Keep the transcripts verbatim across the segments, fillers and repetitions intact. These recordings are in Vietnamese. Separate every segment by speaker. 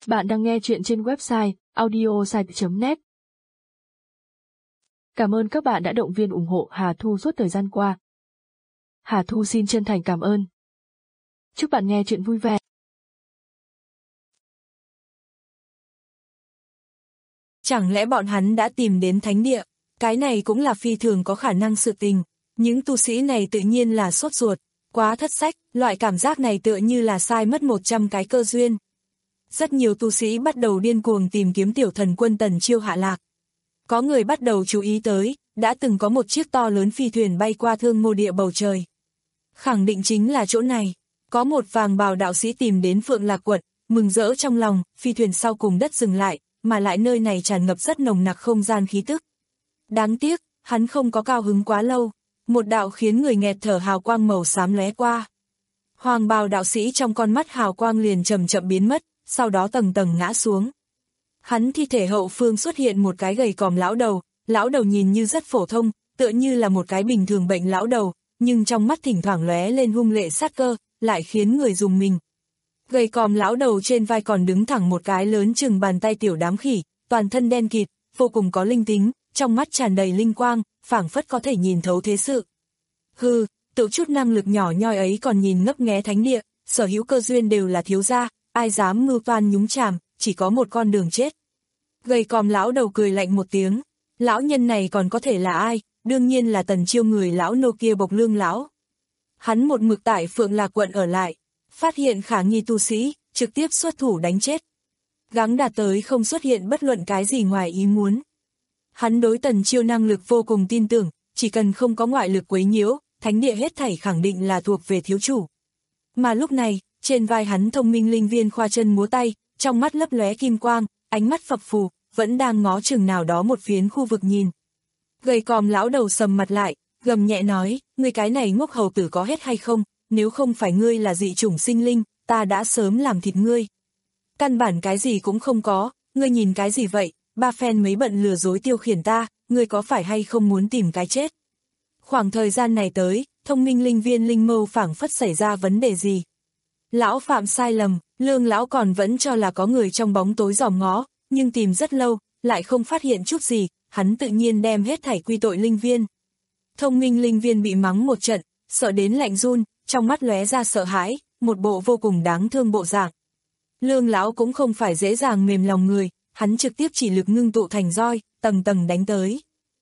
Speaker 1: Bạn đang nghe chuyện trên website audiosite chấm net. Cảm ơn các bạn đã động viên ủng hộ Hà Thu suốt thời gian qua. Hà Thu xin chân thành cảm ơn. Chúc bạn nghe chuyện vui vẻ.
Speaker 2: Chẳng lẽ bọn hắn đã tìm đến thánh địa? Cái này cũng là phi thường có khả năng sự tình. Những tu sĩ này tự nhiên là sốt ruột, quá thất sách, loại cảm giác này tựa như là sai mất một trăm cái cơ duyên. Rất nhiều tu sĩ bắt đầu điên cuồng tìm kiếm tiểu thần quân Tần Chiêu hạ lạc. Có người bắt đầu chú ý tới, đã từng có một chiếc to lớn phi thuyền bay qua Thương Mô Địa bầu trời. Khẳng định chính là chỗ này. Có một vàng bào đạo sĩ tìm đến Phượng Lạc quận, mừng rỡ trong lòng, phi thuyền sau cùng đất dừng lại, mà lại nơi này tràn ngập rất nồng nặc không gian khí tức. Đáng tiếc, hắn không có cao hứng quá lâu, một đạo khiến người nghẹt thở hào quang màu xám lóe qua. Hoàng bào đạo sĩ trong con mắt hào quang liền chậm chậm biến mất, sau đó tầng tầng ngã xuống. Hắn thi thể hậu phương xuất hiện một cái gầy còm lão đầu, lão đầu nhìn như rất phổ thông, tựa như là một cái bình thường bệnh lão đầu, nhưng trong mắt thỉnh thoảng lóe lên hung lệ sát cơ, lại khiến người rùng mình. Gầy còm lão đầu trên vai còn đứng thẳng một cái lớn chừng bàn tay tiểu đám khỉ, toàn thân đen kịt, vô cùng có linh tính, trong mắt tràn đầy linh quang, phảng phất có thể nhìn thấu thế sự. Hừ, tự chút năng lực nhỏ nhoi ấy còn nhìn ngấp nghé thánh địa, sở hữu cơ duyên đều là thiếu gia, ai dám mưu toan nhúng chàm, chỉ có một con đường chết. Gầy còm lão đầu cười lạnh một tiếng, lão nhân này còn có thể là ai, đương nhiên là Tần Chiêu người lão nô kia Bộc Lương lão. Hắn một mực tại Phượng Lạc quận ở lại, phát hiện khả nghi tu sĩ, trực tiếp xuất thủ đánh chết. Gắng đạt tới không xuất hiện bất luận cái gì ngoài ý muốn. Hắn đối Tần Chiêu năng lực vô cùng tin tưởng, chỉ cần không có ngoại lực quấy nhiễu, thánh địa hết thảy khẳng định là thuộc về thiếu chủ. Mà lúc này, trên vai hắn thông minh linh viên khoa chân múa tay, trong mắt lấp lóe kim quang, ánh mắt phập phù, vẫn đang ngó chừng nào đó một phiến khu vực nhìn. Gầy còm lão đầu sầm mặt lại, gầm nhẹ nói, ngươi cái này ngốc hầu tử có hết hay không, nếu không phải ngươi là dị chủng sinh linh, ta đã sớm làm thịt ngươi. Căn bản cái gì cũng không có, ngươi nhìn cái gì vậy, ba phen mấy bận lừa dối tiêu khiển ta, ngươi có phải hay không muốn tìm cái chết. Khoảng thời gian này tới, thông minh linh viên linh mâu phảng phất xảy ra vấn đề gì. Lão phạm sai lầm, Lương lão còn vẫn cho là có người trong bóng tối dòm ngó, nhưng tìm rất lâu, lại không phát hiện chút gì, hắn tự nhiên đem hết thảy quy tội linh viên. Thông minh linh viên bị mắng một trận, sợ đến lạnh run, trong mắt lóe ra sợ hãi, một bộ vô cùng đáng thương bộ dạng. Lương lão cũng không phải dễ dàng mềm lòng người, hắn trực tiếp chỉ lực ngưng tụ thành roi, tầng tầng đánh tới.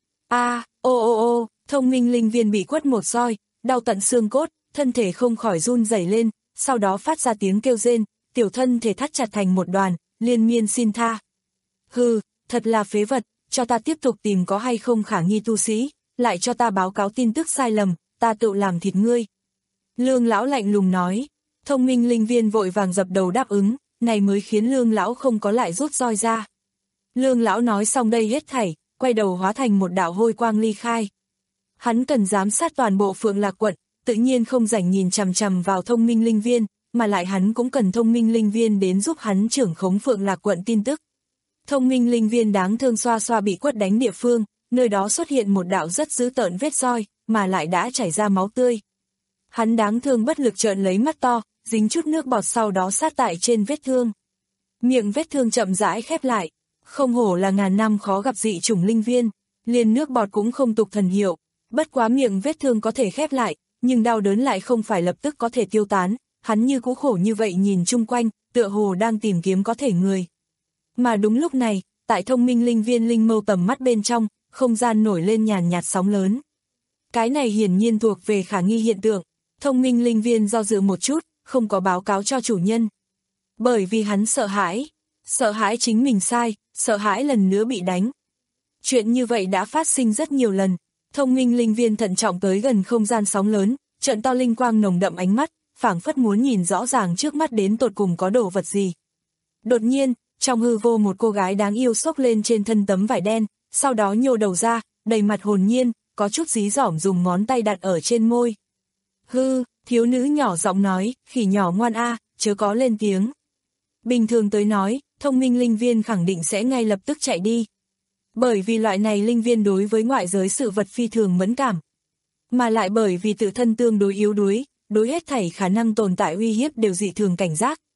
Speaker 2: A, ô ô ô, thông minh linh viên bị quất một roi, đau tận xương cốt, thân thể không khỏi run rẩy lên, sau đó phát ra tiếng kêu rên, tiểu thân thể thắt chặt thành một đoàn, liên miên xin tha. Hừ, thật là phế vật, cho ta tiếp tục tìm có hay không khả nghi tu sĩ, lại cho ta báo cáo tin tức sai lầm, ta tự làm thịt ngươi. Lương lão lạnh lùng nói, thông minh linh viên vội vàng dập đầu đáp ứng, này mới khiến lương lão không có lại rút roi ra. Lương lão nói xong đây hết thảy, quay đầu hóa thành một đạo hôi quang ly khai. Hắn cần giám sát toàn bộ Phượng Lạc quận, tự nhiên không rảnh nhìn chằm chằm vào thông minh linh viên, mà lại hắn cũng cần thông minh linh viên đến giúp hắn trưởng khống Phượng Lạc quận tin tức. Thông minh linh viên đáng thương xoa xoa bị quất đánh địa phương, nơi đó xuất hiện một đạo rất dữ tợn vết roi, mà lại đã chảy ra máu tươi. Hắn đáng thương bất lực trợn lấy mắt to, dính chút nước bọt sau đó sát tại trên vết thương. Miệng vết thương chậm rãi khép lại, không hổ là ngàn năm khó gặp dị chủng linh viên, liền nước bọt cũng không tục thần hiệu, bất quá miệng vết thương có thể khép lại, nhưng đau đớn lại không phải lập tức có thể tiêu tán, hắn như cũ khổ như vậy nhìn chung quanh, tựa hồ đang tìm kiếm có thể người. Mà đúng lúc này, tại thông minh linh viên linh mâu tầm mắt bên trong, không gian nổi lên nhàn nhạt sóng lớn. Cái này hiển nhiên thuộc về khả nghi hiện tượng, thông minh linh viên do dự một chút, không có báo cáo cho chủ nhân. Bởi vì hắn sợ hãi, sợ hãi chính mình sai, sợ hãi lần nữa bị đánh. Chuyện như vậy đã phát sinh rất nhiều lần, thông minh linh viên thận trọng tới gần không gian sóng lớn, trợn to linh quang nồng đậm ánh mắt, phảng phất muốn nhìn rõ ràng trước mắt đến tột cùng có đồ vật gì. Đột nhiên, trong hư vô một cô gái đáng yêu xốc lên trên thân tấm vải đen, sau đó nhô đầu ra, đầy mặt hồn nhiên, có chút dí dỏm dùng ngón tay đặt ở trên môi. Hư, thiếu nữ nhỏ giọng nói, khỉ nhỏ ngoan a, chớ có lên tiếng. Bình thường tới nói, thông minh linh viên khẳng định sẽ ngay lập tức chạy đi. Bởi vì loại này linh viên đối với ngoại giới sự vật phi thường mẫn cảm. Mà lại bởi vì tự thân tương đối yếu đuối, đối hết thảy khả năng tồn tại uy hiếp đều dị thường cảnh giác,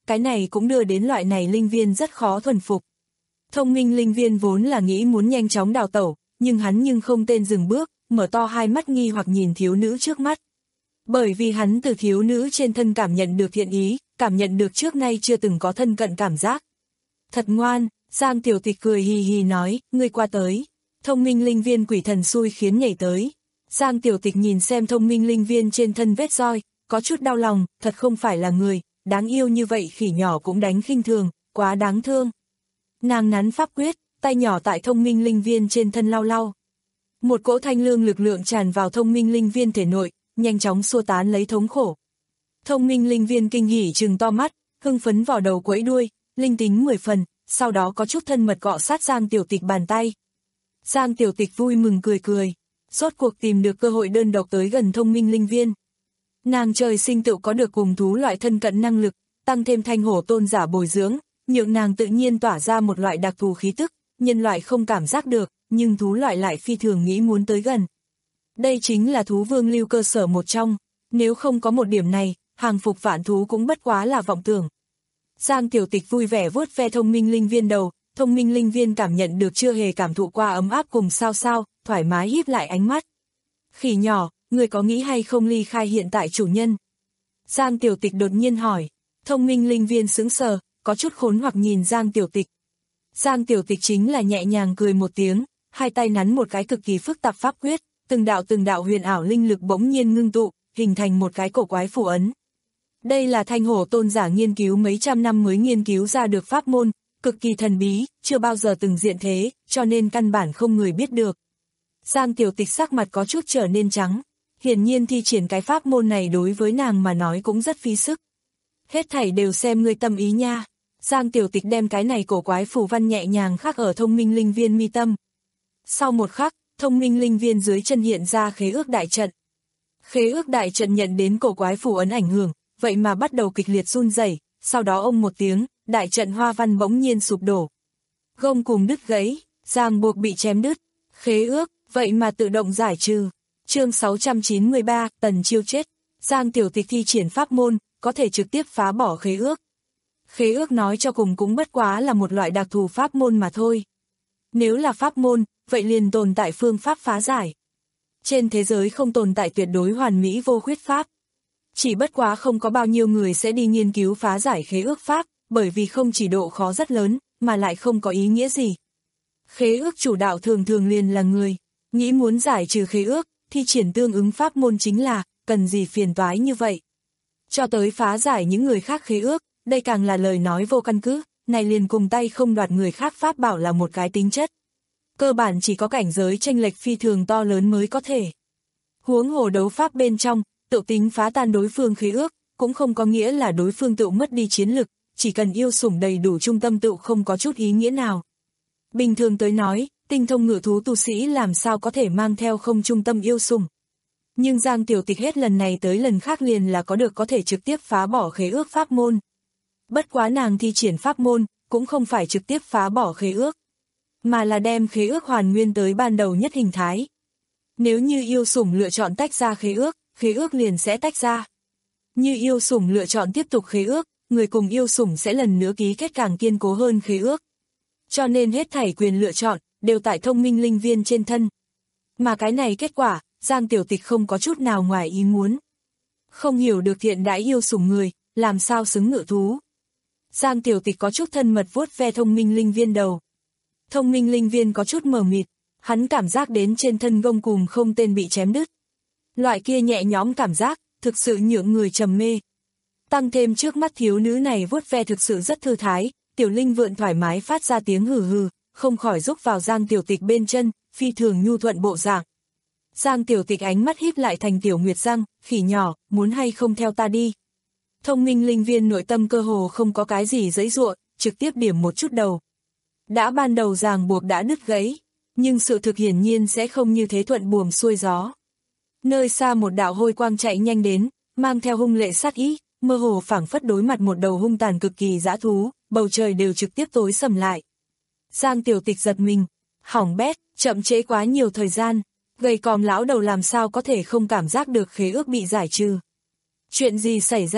Speaker 2: cái này cũng đưa đến loại này linh viên rất khó thuần phục. Thông minh linh viên vốn là nghĩ muốn nhanh chóng đào tẩu, nhưng hắn nhưng không tên dừng bước, mở to hai mắt nghi hoặc nhìn thiếu nữ trước mắt. Bởi vì hắn từ thiếu nữ trên thân cảm nhận được thiện ý, cảm nhận được trước nay chưa từng có thân cận cảm giác. Thật ngoan, Giang Tiểu Tịch cười hì hì nói, ngươi qua tới. Thông minh linh viên quỷ thần xui khiến nhảy tới. Giang Tiểu Tịch nhìn xem thông minh linh viên trên thân vết roi, có chút đau lòng, thật không phải là người, đáng yêu như vậy khỉ nhỏ cũng đánh khinh thường, quá đáng thương. Nàng nắn pháp quyết, tay nhỏ tại thông minh linh viên trên thân lau lau. Một cỗ thanh lương lực lượng tràn vào thông minh linh viên thể nội, nhanh chóng xua tán lấy thống khổ. Thông minh linh viên kinh hỉ trừng to mắt, hưng phấn vào đầu quẫy đuôi, linh tính mười phần, sau đó có chút thân mật cọ sát Giang Tiểu Tịch bàn tay. Giang Tiểu Tịch vui mừng cười cười, rốt cuộc tìm được cơ hội đơn độc tới gần thông minh linh viên. Nàng trời sinh tự có được cùng thú loại thân cận năng lực, tăng thêm thanh hổ tôn giả bồi dưỡng, nhượng nàng tự nhiên tỏa ra một loại đặc thù khí tức, nhân loại không cảm giác được, nhưng thú loại lại phi thường nghĩ muốn tới gần. Đây chính là thú vương lưu cơ sở một trong, nếu không có một điểm này, hàng phục vạn thú cũng bất quá là vọng tưởng. Giang Tiểu Tịch vui vẻ vuốt ve thông minh linh viên đầu, thông minh linh viên cảm nhận được chưa hề cảm thụ qua ấm áp cùng sao sao, thoải mái híp lại ánh mắt. Khỉ nhỏ, người có nghĩ hay không ly khai hiện tại chủ nhân? Giang Tiểu Tịch đột nhiên hỏi, thông minh linh viên sững sờ, có chút khốn hoặc nhìn Giang Tiểu Tịch. Giang Tiểu Tịch chính là nhẹ nhàng cười một tiếng, hai tay nắn một cái cực kỳ phức tạp pháp quyết, từng đạo từng đạo huyền ảo linh lực bỗng nhiên ngưng tụ, hình thành một cái cổ quái phù ấn. Đây là thanh hổ tôn giả nghiên cứu mấy trăm năm mới nghiên cứu ra được pháp môn, cực kỳ thần bí, chưa bao giờ từng diện thế, cho nên căn bản không người biết được. Giang Tiểu Tịch sắc mặt có chút trở nên trắng, hiển nhiên thi triển cái pháp môn này đối với nàng mà nói cũng rất phí sức. Hết thảy đều xem ngươi tâm ý nha. Giang Tiểu Tịch đem cái này cổ quái phù văn nhẹ nhàng khắc ở thông minh linh viên mi tâm. Sau một khắc, thông minh linh viên dưới chân hiện ra khế ước đại trận. Khế ước đại trận nhận đến cổ quái phù ấn ảnh hưởng, vậy mà bắt đầu kịch liệt run rẩy, sau đó ông một tiếng, đại trận hoa văn bỗng nhiên sụp đổ. Gông cùng đứt gãy, ràng buộc bị chém đứt, khế ước, vậy mà tự động giải trừ. Chương sáu trăm chín mươi ba, Tần Chiêu chết. Giang Tiểu Tịch thi triển pháp môn, có thể trực tiếp phá bỏ khế ước. Khế ước nói cho cùng cũng bất quá là một loại đặc thù pháp môn mà thôi. Nếu là pháp môn, vậy liền tồn tại phương pháp phá giải. Trên thế giới không tồn tại tuyệt đối hoàn mỹ vô khuyết pháp. Chỉ bất quá không có bao nhiêu người sẽ đi nghiên cứu phá giải khế ước pháp, bởi vì không chỉ độ khó rất lớn, mà lại không có ý nghĩa gì. Khế ước chủ đạo thường thường liền là người, nghĩ muốn giải trừ khế ước, thi triển tương ứng pháp môn chính là, cần gì phiền toái như vậy. Cho tới phá giải những người khác khế ước, đây càng là lời nói vô căn cứ, này liền cùng tay không đoạt người khác pháp bảo là một cái tính chất. Cơ bản chỉ có cảnh giới chênh lệch phi thường to lớn mới có thể. Huống hồ đấu pháp bên trong, tự tính phá tan đối phương khế ước, cũng không có nghĩa là đối phương tự mất đi chiến lực, chỉ cần yêu sủng đầy đủ trung tâm tự không có chút ý nghĩa nào. Bình thường tới nói, tinh thông ngự thú tu sĩ làm sao có thể mang theo không trung tâm yêu sủng. Nhưng Giang Tiểu Tịch hết lần này tới lần khác liền là có được có thể trực tiếp phá bỏ khế ước pháp môn. Bất quá nàng thi triển pháp môn, cũng không phải trực tiếp phá bỏ khế ước, mà là đem khế ước hoàn nguyên tới ban đầu nhất hình thái. Nếu như yêu sủng lựa chọn tách ra khế ước, khế ước liền sẽ tách ra. Như yêu sủng lựa chọn tiếp tục khế ước, người cùng yêu sủng sẽ lần nữa ký kết càng kiên cố hơn khế ước. Cho nên hết thảy quyền lựa chọn, đều tại thông minh linh viên trên thân. Mà cái này kết quả, Giang Tiểu Tịch không có chút nào ngoài ý muốn. Không hiểu được thiện đãi yêu sủng người, làm sao xứng ngự thú. Giang Tiểu Tịch có chút thân mật vuốt ve thông minh linh viên đầu. Thông minh linh viên có chút mờ mịt, hắn cảm giác đến trên thân gông cùm không tên bị chém đứt. Loại kia nhẹ nhõm cảm giác, thực sự nhượng người trầm mê. Tăng thêm trước mắt thiếu nữ này vuốt ve thực sự rất thư thái, tiểu linh vượn thoải mái phát ra tiếng hừ hừ, không khỏi rúc vào Giang Tiểu Tịch bên chân, phi thường nhu thuận bộ dạng. Giang Tiểu Tịch ánh mắt híp lại thành tiểu nguyệt răng, khỉ nhỏ, muốn hay không theo ta đi. Thông minh linh viên nội tâm cơ hồ không có cái gì giãy giụa, trực tiếp điểm một chút đầu. Đã ban đầu ràng buộc đã đứt gãy, nhưng sự thực hiển nhiên sẽ không như thế thuận buồm xuôi gió. Nơi xa một đạo hôi quang chạy nhanh đến, mang theo hung lệ sát ý, mơ hồ phảng phất đối mặt một đầu hung tàn cực kỳ dã thú, bầu trời đều trực tiếp tối sầm lại. Giang Tiểu Tịch giật mình, hỏng bét, chậm trễ quá nhiều thời gian, gầy còm lão đầu làm sao có thể không cảm giác được khế ước bị giải trừ. Chuyện gì xảy ra?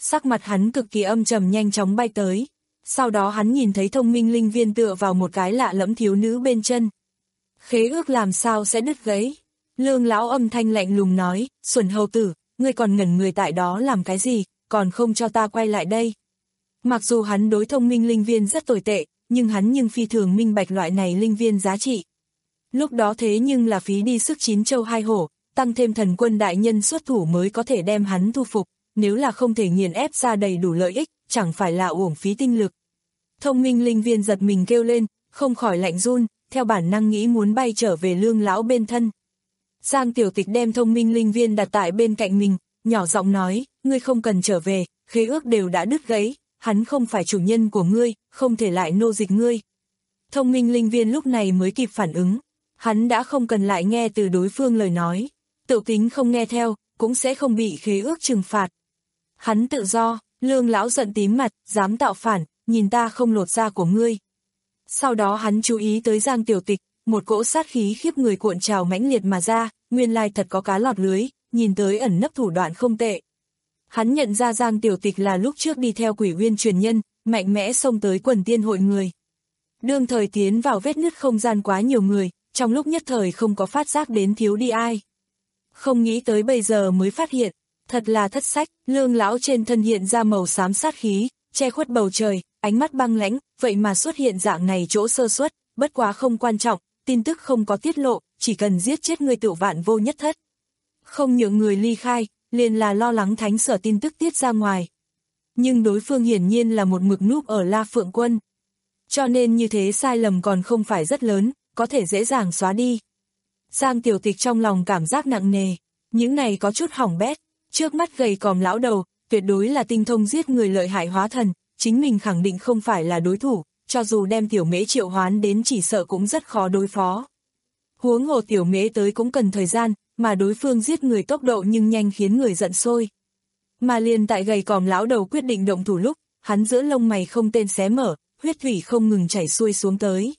Speaker 2: sắc mặt hắn cực kỳ âm trầm nhanh chóng bay tới. Sau đó hắn nhìn thấy thông minh linh viên tựa vào một cái lạ lẫm thiếu nữ bên chân. Khế ước làm sao sẽ đứt gãy? Lương lão âm thanh lạnh lùng nói, xuẩn hầu tử, ngươi còn ngẩn người tại đó làm cái gì, còn không cho ta quay lại đây. Mặc dù hắn đối thông minh linh viên rất tồi tệ, nhưng hắn nhưng phi thường minh bạch loại này linh viên giá trị. Lúc đó thế nhưng là phí đi sức chín châu hai hổ, tăng thêm thần quân đại nhân xuất thủ mới có thể đem hắn thu phục, nếu là không thể nghiền ép ra đầy đủ lợi ích, chẳng phải là uổng phí tinh lực. Thông minh linh viên giật mình kêu lên, không khỏi lạnh run, theo bản năng nghĩ muốn bay trở về lương lão bên thân. Giang Tiểu Tịch đem thông minh linh viên đặt tại bên cạnh mình, nhỏ giọng nói, ngươi không cần trở về, khế ước đều đã đứt gãy, hắn không phải chủ nhân của ngươi, không thể lại nô dịch ngươi. Thông minh linh viên lúc này mới kịp phản ứng, hắn đã không cần lại nghe từ đối phương lời nói, tự tính không nghe theo, cũng sẽ không bị khế ước trừng phạt. Hắn tự do, lương lão giận tím mặt, dám tạo phản, nhìn ta không lột da của ngươi. Sau đó hắn chú ý tới Giang Tiểu Tịch, một cỗ sát khí khiếp người cuộn trào mãnh liệt mà ra, nguyên lai thật có cá lọt lưới, nhìn tới ẩn nấp thủ đoạn không tệ. Hắn nhận ra Giang Tiểu Tịch là lúc trước đi theo Quỷ Uyên truyền nhân, mạnh mẽ xông tới quần tiên hội người. Đương thời tiến vào vết nứt không gian quá nhiều người, trong lúc nhất thời không có phát giác đến thiếu đi ai. Không nghĩ tới bây giờ mới phát hiện, thật là thất sách, lương lão trên thân hiện ra màu xám sát khí, che khuất bầu trời, ánh mắt băng lãnh, vậy mà xuất hiện dạng này chỗ sơ suất, bất quá không quan trọng, tin tức không có tiết lộ, chỉ cần giết chết người tự vạn vô nhất thất. Không nhượng người ly khai, liền là lo lắng thánh sở tin tức tiết ra ngoài. Nhưng đối phương hiển nhiên là một mực núp ở La Phượng Quân. Cho nên như thế sai lầm còn không phải rất lớn, có thể dễ dàng xóa đi. Giang Tiểu Tịch trong lòng cảm giác nặng nề, những này có chút hỏng bét, trước mắt gầy còm lão đầu, tuyệt đối là tinh thông giết người lợi hại hóa thần, chính mình khẳng định không phải là đối thủ, cho dù đem tiểu mễ triệu hoán đến chỉ sợ cũng rất khó đối phó. Huống hồ tiểu mễ tới cũng cần thời gian, mà đối phương giết người tốc độ nhưng nhanh khiến người giận sôi. Mà liền tại gầy còm lão đầu quyết định động thủ lúc, hắn giữa lông mày không tên xé mở, huyết thủy không ngừng chảy xuôi xuống tới.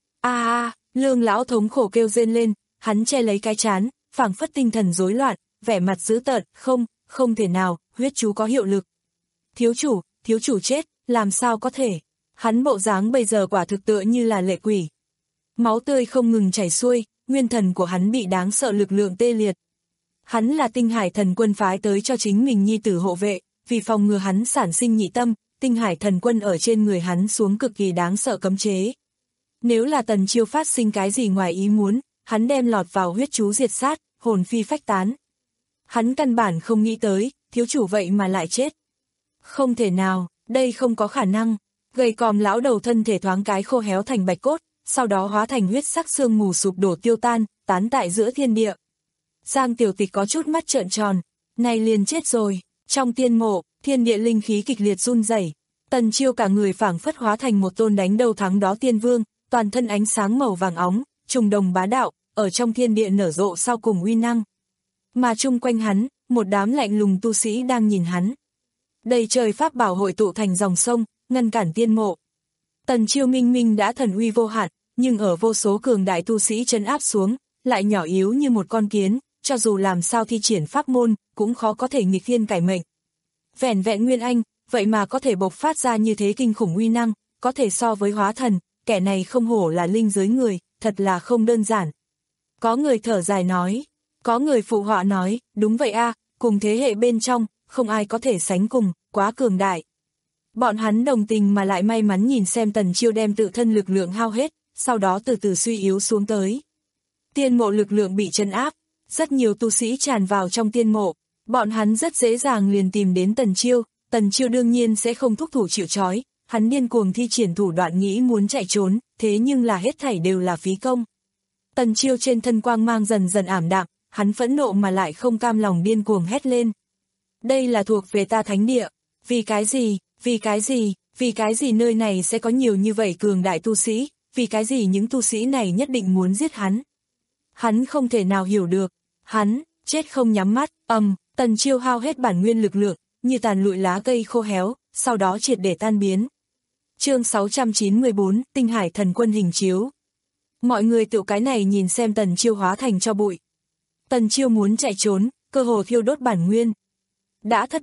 Speaker 2: A a, lương lão thống khổ kêu rên lên, hắn che lấy cái trán, phảng phất tinh thần rối loạn, vẻ mặt dữ tợn, không, không thể nào, huyết chú có hiệu lực. Thiếu chủ, thiếu chủ chết, làm sao có thể? Hắn bộ dáng bây giờ quả thực tựa như là lệ quỷ. Máu tươi không ngừng chảy xuôi, nguyên thần của hắn bị đáng sợ lực lượng tê liệt. Hắn là Tinh Hải Thần Quân phái tới cho chính mình nhi tử hộ vệ, vì phòng ngừa hắn sản sinh nhị tâm, Tinh Hải Thần Quân ở trên người hắn xuống cực kỳ đáng sợ cấm chế. Nếu là Tần Chiêu phát sinh cái gì ngoài ý muốn, hắn đem lọt vào huyết chú diệt sát, hồn phi phách tán. Hắn căn bản không nghĩ tới, thiếu chủ vậy mà lại chết. Không thể nào, đây không có khả năng. Gầy còm lão đầu thân thể thoáng cái khô héo thành bạch cốt, sau đó hóa thành huyết sắc sương mù sụp đổ tiêu tan, tán tại giữa thiên địa. Giang Tiểu Tịch có chút mắt trợn tròn, này liền chết rồi. Trong tiên mộ, thiên địa linh khí kịch liệt run rẩy. Tần Chiêu cả người phảng phất hóa thành một tôn đánh đầu thắng đó tiên vương, toàn thân ánh sáng màu vàng óng, trùng đồng bá đạo, ở trong thiên địa nở rộ sau cùng uy năng. Mà chung quanh hắn, một đám lạnh lùng tu sĩ đang nhìn hắn. Đầy trời pháp bảo hội tụ thành dòng sông, ngăn cản tiên mộ. Tần Chiêu minh minh đã thần uy vô hạn, nhưng ở vô số cường đại tu sĩ trấn áp xuống, lại nhỏ yếu như một con kiến, cho dù làm sao thi triển pháp môn, cũng khó có thể nghịch thiên cải mệnh. Vẻn vẹn Nguyên Anh, vậy mà có thể bộc phát ra như thế kinh khủng uy năng, có thể so với hóa thần, kẻ này không hổ là linh giới người, thật là không đơn giản. Có người thở dài nói, có người phụ họa nói, đúng vậy a, cùng thế hệ bên trong, không ai có thể sánh cùng, quá cường đại. Bọn hắn đồng tình mà lại may mắn nhìn xem Tần Chiêu đem tự thân lực lượng hao hết, sau đó từ từ suy yếu xuống tới. Tiên mộ lực lượng bị trấn áp, rất nhiều tu sĩ tràn vào trong tiên mộ, bọn hắn rất dễ dàng liền tìm đến Tần Chiêu, Tần Chiêu đương nhiên sẽ không thúc thủ chịu trói, hắn điên cuồng thi triển thủ đoạn nghĩ muốn chạy trốn, thế nhưng là hết thảy đều là phí công. Tần Chiêu trên thân quang mang dần dần ảm đạm, hắn phẫn nộ mà lại không cam lòng điên cuồng hét lên. Đây là thuộc về ta thánh địa, vì cái gì, vì cái gì, vì cái gì nơi này sẽ có nhiều như vậy cường đại tu sĩ, vì cái gì những tu sĩ này nhất định muốn giết hắn. Hắn không thể nào hiểu được, hắn, chết không nhắm mắt, ầm, um, Tần Chiêu hao hết bản nguyên lực lượng, như tàn lụi lá cây khô héo, sau đó triệt để tan biến. Chương sáu trăm chín mươi bốn, Tinh Hải Thần Quân hình chiếu. Mọi người tự cái này nhìn xem Tần Chiêu hóa thành cho bụi. Tần Chiêu muốn chạy trốn, cơ hồ thiêu đốt bản nguyên. Đã thất bại,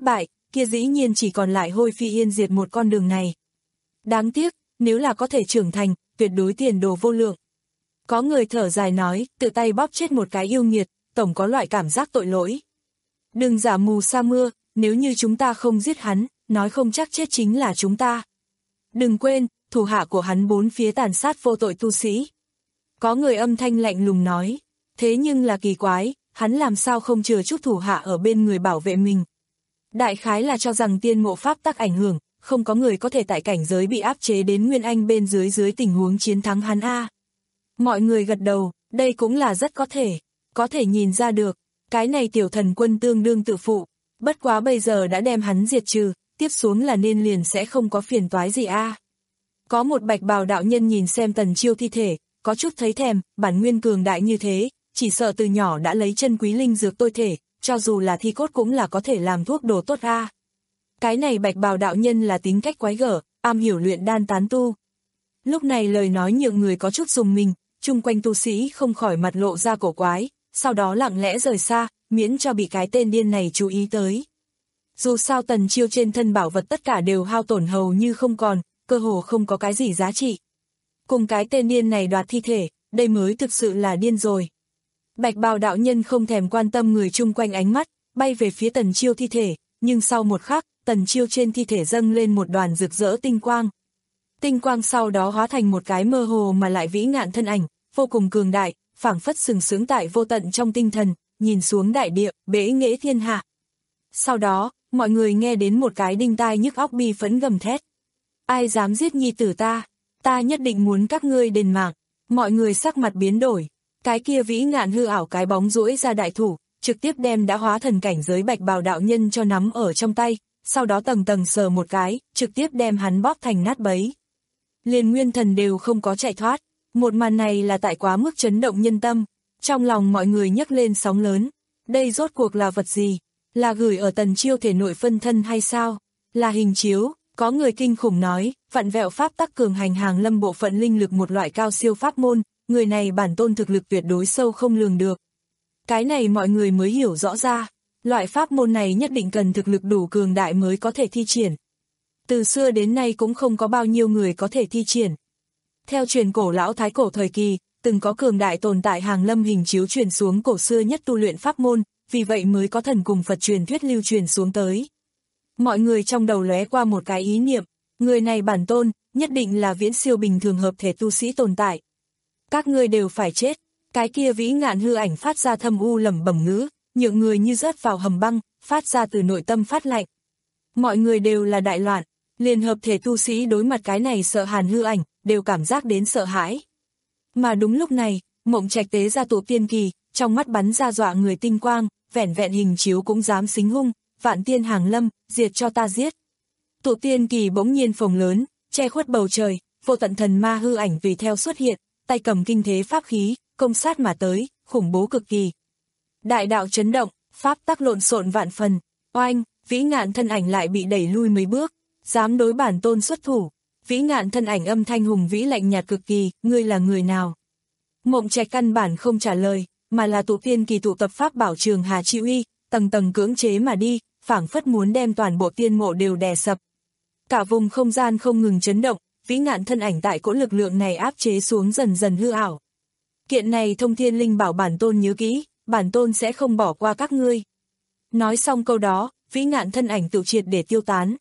Speaker 2: kia dĩ nhiên chỉ còn lại hôi phi yên diệt một con đường này. Đáng tiếc, nếu là có thể trưởng thành, tuyệt đối tiền đồ vô lượng. Có người thở dài nói, tự tay bóp chết một cái yêu nghiệt, tổng có loại cảm giác tội lỗi. Đừng giả mù sa mưa, nếu như chúng ta không giết hắn, nói không chắc chết chính là chúng ta. Đừng quên, thủ hạ của hắn bốn phía tàn sát vô tội tu sĩ. Có người âm thanh lạnh lùng nói, thế nhưng là kỳ quái, hắn làm sao không chừa chút thủ hạ ở bên người bảo vệ mình. Đại khái là cho rằng tiên ngộ pháp tắc ảnh hưởng, không có người có thể tại cảnh giới bị áp chế đến Nguyên Anh bên dưới dưới tình huống chiến thắng hắn a. Mọi người gật đầu, đây cũng là rất có thể, có thể nhìn ra được, cái này tiểu thần quân tương đương tự phụ, bất quá bây giờ đã đem hắn diệt trừ, tiếp xuống là nên liền sẽ không có phiền toái gì a. Có một bạch bào đạo nhân nhìn xem Tần Chiêu thi thể, có chút thấy thèm, bản nguyên cường đại như thế, chỉ sợ từ nhỏ đã lấy chân quý linh dược tôi thể, cho dù là thi cốt cũng là có thể làm thuốc đồ tốt a. Cái này bạch bào đạo nhân là tính cách quái gở, am hiểu luyện đan tán tu. Lúc này lời nói nhượng người có chút dùng mình, chung quanh tu sĩ không khỏi mặt lộ ra cổ quái, sau đó lặng lẽ rời xa, miễn cho bị cái tên điên này chú ý tới. Dù sao Tần Chiêu trên thân bảo vật tất cả đều hao tổn hầu như không còn, cơ hồ không có cái gì giá trị. Cùng cái tên điên này đoạt thi thể, đây mới thực sự là điên rồi. Bạch bào đạo nhân không thèm quan tâm người chung quanh ánh mắt, bay về phía Tần Chiêu thi thể, nhưng sau một khắc, Tần Chiêu trên thi thể dâng lên một đoàn rực rỡ tinh quang. Tinh quang sau đó hóa thành một cái mơ hồ mà lại vĩ ngạn thân ảnh, vô cùng cường đại, phảng phất sừng sướng tại vô tận trong tinh thần, nhìn xuống đại địa, bế nghệ thiên hạ. Sau đó, mọi người nghe đến một cái đinh tai nhức óc bi phẫn gầm thét. Ai dám giết nhi tử ta? Ta nhất định muốn các ngươi đền mạng. Mọi người sắc mặt biến đổi. Cái kia vĩ ngạn hư ảo cái bóng duỗi ra đại thủ, trực tiếp đem đã hóa thần cảnh giới bạch bào đạo nhân cho nắm ở trong tay, sau đó tầng tầng sờ một cái, trực tiếp đem hắn bóp thành nát bấy. Liền nguyên thần đều không có chạy thoát. Một màn này là tại quá mức chấn động nhân tâm. Trong lòng mọi người nhấc lên sóng lớn. Đây rốt cuộc là vật gì? Là gửi ở Tần Chiêu thể nội phân thân hay sao? Là hình chiếu? Có người kinh khủng nói, vặn vẹo pháp tắc cường hành hàng lâm bộ phận linh lực một loại cao siêu pháp môn, người này bản tôn thực lực tuyệt đối sâu không lường được. Cái này mọi người mới hiểu rõ ra, loại pháp môn này nhất định cần thực lực đủ cường đại mới có thể thi triển. Từ xưa đến nay cũng không có bao nhiêu người có thể thi triển. Theo truyền cổ lão thái cổ thời kỳ, từng có cường đại tồn tại hàng lâm hình chiếu truyền xuống cổ xưa nhất tu luyện pháp môn, vì vậy mới có thần cùng Phật truyền thuyết lưu truyền xuống tới. Mọi người trong đầu lóe qua một cái ý niệm, người này bản tôn, nhất định là viễn siêu bình thường hợp thể tu sĩ tồn tại. Các ngươi đều phải chết, cái kia vĩ ngạn hư ảnh phát ra thâm u lẩm bẩm ngữ, nhượng người như rớt vào hầm băng, phát ra từ nội tâm phát lạnh. Mọi người đều là đại loạn, liền hợp thể tu sĩ đối mặt cái này sợ hàn hư ảnh, đều cảm giác đến sợ hãi. Mà đúng lúc này, Mộng Trạch tế ra tụ tiên kỳ, trong mắt bắn ra dọa người tinh quang, vẻn vẹn hình chiếu cũng dám xính hung, vạn tiên hàng lâm, diệt cho ta giết. Tụ tiên kỳ bỗng nhiên phồng lớn, che khuất bầu trời, vô tận thần ma hư ảnh tùy theo xuất hiện, tay cầm kinh thế pháp khí, công sát mà tới, khủng bố cực kỳ. Đại đạo chấn động, pháp tắc lộn xộn vạn phần, oanh, vĩ ngạn thân ảnh lại bị đẩy lui mấy bước, dám đối bản tôn xuất thủ. Vĩ ngạn thân ảnh âm thanh hùng vĩ lạnh nhạt cực kỳ, ngươi là người nào? Mộng Trạch căn bản không trả lời, mà là tụ tiên kỳ tụ tập pháp bảo trường Hà Chi Uy, tầng tầng cưỡng chế mà đi, phảng phất muốn đem toàn bộ tiên mộ đều đè sập. Cả vùng không gian không ngừng chấn động, vĩ ngạn thân ảnh tại cỗ lực lượng này áp chế xuống dần dần hư ảo. Kiện này thông thiên linh bảo bản tôn nhớ kỹ, bản tôn sẽ không bỏ qua các ngươi. Nói xong câu đó, vĩ ngạn thân ảnh tự triệt để tiêu tán.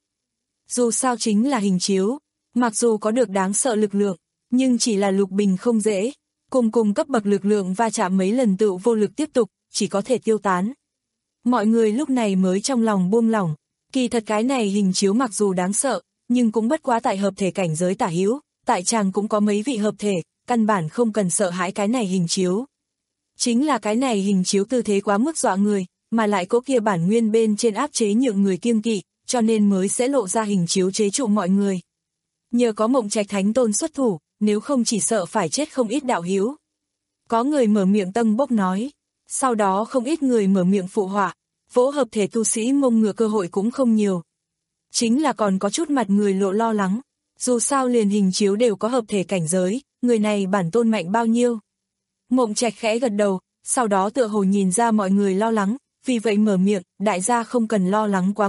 Speaker 2: Dù sao chính là hình chiếu, mặc dù có được đáng sợ lực lượng, nhưng chỉ là lục bình không dễ, cùng cùng cấp bậc lực lượng va chạm mấy lần tự vô lực tiếp tục, chỉ có thể tiêu tán. Mọi người lúc này mới trong lòng buông lỏng, kỳ thật cái này hình chiếu mặc dù đáng sợ, nhưng cũng bất quá tại hợp thể cảnh giới tả hữu, tại chàng cũng có mấy vị hợp thể, căn bản không cần sợ hãi cái này hình chiếu. Chính là cái này hình chiếu tư thế quá mức dọa người, mà lại cố kia bản nguyên bên trên áp chế nhượng người kiêng kỵ, cho nên mới sẽ lộ ra hình chiếu chế trụ mọi người. Nhờ có Mộng Trạch Thánh Tôn xuất thủ, nếu không chỉ sợ phải chết không ít đạo hữu. Có người mở miệng tâng bốc nói, sau đó không ít người mở miệng phụ họa, vỗ hợp thể tu sĩ mông ngựa cơ hội cũng không nhiều. Chính là còn có chút mặt người lộ lo lắng, dù sao liền hình chiếu đều có hợp thể cảnh giới, người này bản tôn mạnh bao nhiêu. Mộng Trạch khẽ gật đầu, sau đó tựa hồ nhìn ra mọi người lo lắng, vì vậy mở miệng, đại gia không cần lo lắng quá mức,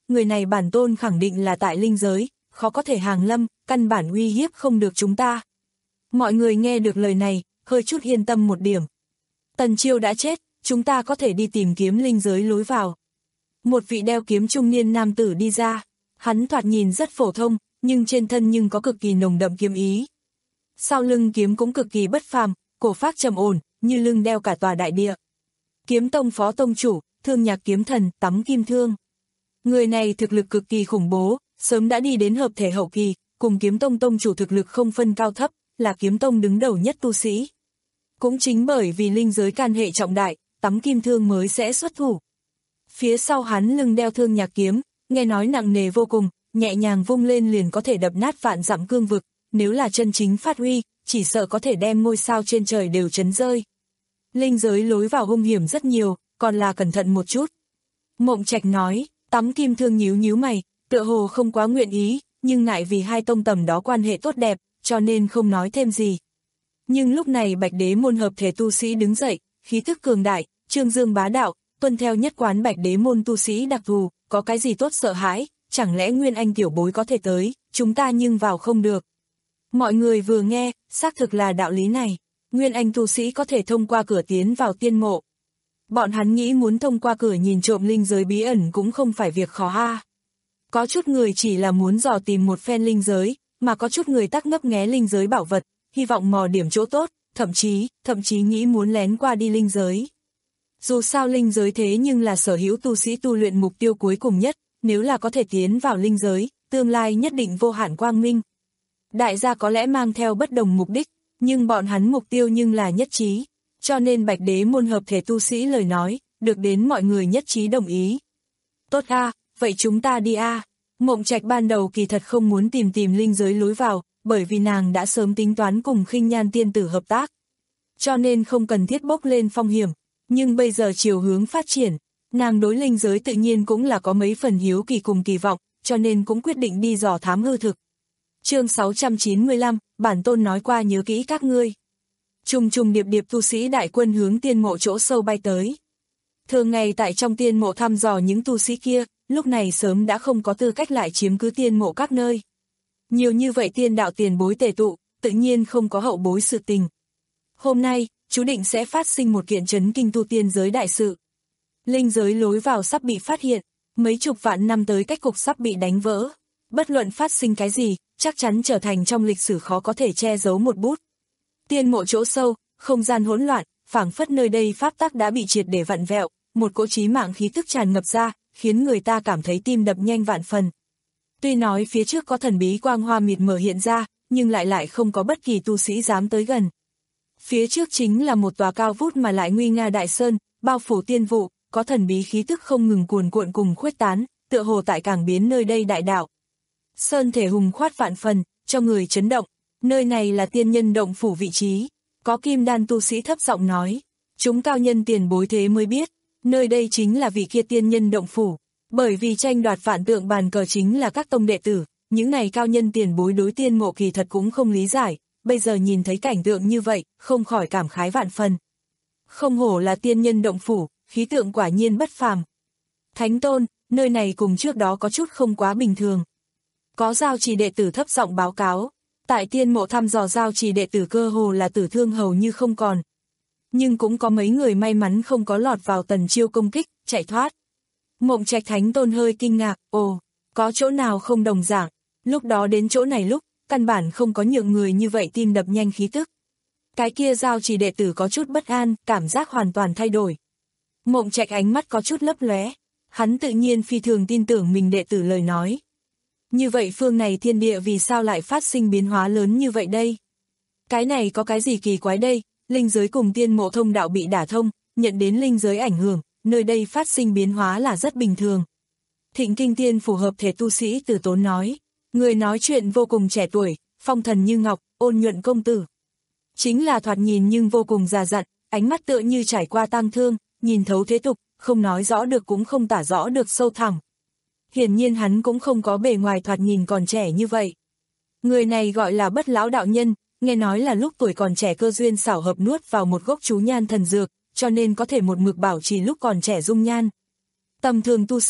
Speaker 2: người này bản tôn khẳng định là tại linh giới, khó có thể hàng lâm, căn bản uy hiếp không được chúng ta. Mọi người nghe được lời này, hơi chút yên tâm một điểm. Tần Chiêu đã chết, chúng ta có thể đi tìm kiếm linh giới lối vào. Một vị đeo kiếm trung niên nam tử đi ra, hắn thoạt nhìn rất phổ thông, nhưng trên thân nhưng có cực kỳ nồng đậm kiếm ý. Sau lưng kiếm cũng cực kỳ bất phàm, cổ phác trầm ổn, như lưng đeo cả tòa đại địa. Kiếm tông phó tông chủ, Thương Nhạc kiếm thần, Tắm Kim Thương. Người này thực lực cực kỳ khủng bố, sớm đã đi đến hợp thể hậu kỳ, cùng kiếm tông tông chủ thực lực không phân cao thấp, là kiếm tông đứng đầu nhất tu sĩ. Cũng chính bởi vì linh giới can hệ trọng đại, Tắm Kim Thương mới sẽ xuất thủ. Phía sau hắn lưng đeo Thương Nhạc kiếm, nghe nói nặng nề vô cùng, nhẹ nhàng vung lên liền có thể đập nát vạn dặm cương vực, nếu là chân chính phát huy, chỉ sợ có thể đem ngôi sao trên trời đều chấn rơi. Linh giới lối vào hung hiểm rất nhiều, còn là cẩn thận một chút. Mộng Trạch nói, Tắm Kim Thương nhíu nhíu mày, tựa hồ không quá nguyện ý, nhưng ngại vì hai tông tầm đó quan hệ tốt đẹp, cho nên không nói thêm gì. Nhưng lúc này Bạch Đế môn hợp thể tu sĩ đứng dậy, khí thức cường đại, trương dương bá đạo, tuân theo nhất quán Bạch Đế môn tu sĩ đặc thù, có cái gì tốt sợ hãi, chẳng lẽ Nguyên Anh tiểu bối có thể tới, chúng ta nhưng vào không được. Mọi người vừa nghe, xác thực là đạo lý này, Nguyên Anh tu sĩ có thể thông qua cửa tiến vào tiên mộ. Bọn hắn nghĩ muốn thông qua cửa nhìn trộm linh giới bí ẩn cũng không phải việc khó ha. Có chút người chỉ là muốn dò tìm một phen linh giới, mà có chút người tắc ngấp nghé linh giới bảo vật, hy vọng mò điểm chỗ tốt, thậm chí, thậm chí nghĩ muốn lén qua đi linh giới. Dù sao linh giới thế nhưng là sở hữu tu sĩ tu luyện mục tiêu cuối cùng nhất, nếu là có thể tiến vào linh giới, tương lai nhất định vô hạn quang minh. Đại gia có lẽ mang theo bất đồng mục đích, nhưng bọn hắn mục tiêu nhưng là nhất trí, cho nên Bạch Đế môn hợp thể tu sĩ lời nói, được đến mọi người nhất trí đồng ý. Tốt a, vậy chúng ta đi a. Mộng Trạch ban đầu kỳ thật không muốn tìm tìm linh giới lối vào, bởi vì nàng đã sớm tính toán cùng Khinh Nhan tiên tử hợp tác. Cho nên không cần thiết bốc lên phong hiểm, nhưng bây giờ chiều hướng phát triển, nàng đối linh giới tự nhiên cũng là có mấy phần hiếu kỳ cùng kỳ vọng, cho nên cũng quyết định đi dò thám hư thực. Chương sáu trăm chín mươi lăm, bản tôn nói qua nhớ kỹ các ngươi. Trùng trùng điệp điệp tu sĩ đại quân hướng tiên mộ chỗ sâu bay tới. Thường ngày tại trong tiên mộ thăm dò những tu sĩ kia, lúc này sớm đã không có tư cách lại chiếm cứ tiên mộ các nơi. Nhiều như vậy tiên đạo tiền bối tề tụ, tự nhiên không có hậu bối sự tình. Hôm nay, chú định sẽ phát sinh một kiện chấn kinh tu tiên giới đại sự. Linh giới lối vào sắp bị phát hiện, mấy chục vạn năm tới cách cục sắp bị đánh vỡ. Bất luận phát sinh cái gì, chắc chắn trở thành trong lịch sử khó có thể che giấu một bút. Tiên mộ chỗ sâu, không gian hỗn loạn, phảng phất nơi đây pháp tắc đã bị triệt để vặn vẹo, một cỗ chí mạng khí tức tràn ngập ra, khiến người ta cảm thấy tim đập nhanh vạn phần. Tuy nói phía trước có thần bí quang hoa mịt mờ hiện ra, nhưng lại lại không có bất kỳ tu sĩ dám tới gần. Phía trước chính là một tòa cao vút mà lại nguy nga đại sơn, bao phủ tiên vụ, có thần bí khí tức không ngừng cuồn cuộn cùng khuếch tán, tựa hồ tại cảng biến nơi đây đại đạo. Sơn thể hùng khoát vạn phần, cho người chấn động, nơi này là tiên nhân động phủ vị trí, có kim đan tu sĩ thấp giọng nói, chúng cao nhân tiền bối thế mới biết, nơi đây chính là vị kia tiên nhân động phủ, bởi vì tranh đoạt vạn tượng bàn cờ chính là các tông đệ tử, những này cao nhân tiền bối đối tiên mộ kỳ thật cũng không lý giải, bây giờ nhìn thấy cảnh tượng như vậy, không khỏi cảm khái vạn phần. Không hổ là tiên nhân động phủ, khí tượng quả nhiên bất phàm. Thánh tôn, nơi này cùng trước đó có chút không quá bình thường. Có giao trì đệ tử thấp giọng báo cáo, tại tiên mộ thăm dò giao trì đệ tử cơ hồ là tử thương hầu như không còn. Nhưng cũng có mấy người may mắn không có lọt vào Tần Chiêu công kích, chạy thoát. Mộng Trạch Thánh tôn hơi kinh ngạc, ồ, có chỗ nào không đồng dạng, lúc đó đến chỗ này lúc, căn bản không có nhượng người như vậy tim đập nhanh khí tức. Cái kia giao trì đệ tử có chút bất an, cảm giác hoàn toàn thay đổi. Mộng Trạch ánh mắt có chút lấp lóe, hắn tự nhiên phi thường tin tưởng mình đệ tử lời nói. Như vậy phương này thiên địa vì sao lại phát sinh biến hóa lớn như vậy đây? Cái này có cái gì kỳ quái đây? Linh giới cùng tiên mộ thông đạo bị đả thông, nhận đến linh giới ảnh hưởng, nơi đây phát sinh biến hóa là rất bình thường. Thịnh Kinh Tiên phù hợp thể tu sĩ Từ Tốn nói, người nói chuyện vô cùng trẻ tuổi, phong thần như ngọc, ôn nhuận công tử. Chính là thoạt nhìn nhưng vô cùng già dặn, ánh mắt tựa như trải qua tang thương, nhìn thấu thế tục, không nói rõ được cũng không tả rõ được sâu thẳm. Hiển nhiên hắn cũng không có bề ngoài thoạt nhìn còn trẻ như vậy. Người này gọi là Bất Lão đạo nhân, nghe nói là lúc tuổi còn trẻ cơ duyên xảo hợp nuốt vào một gốc chú nhan thần dược, cho nên có thể một mực bảo trì lúc còn trẻ dung nhan. Tầm thường tu sĩ,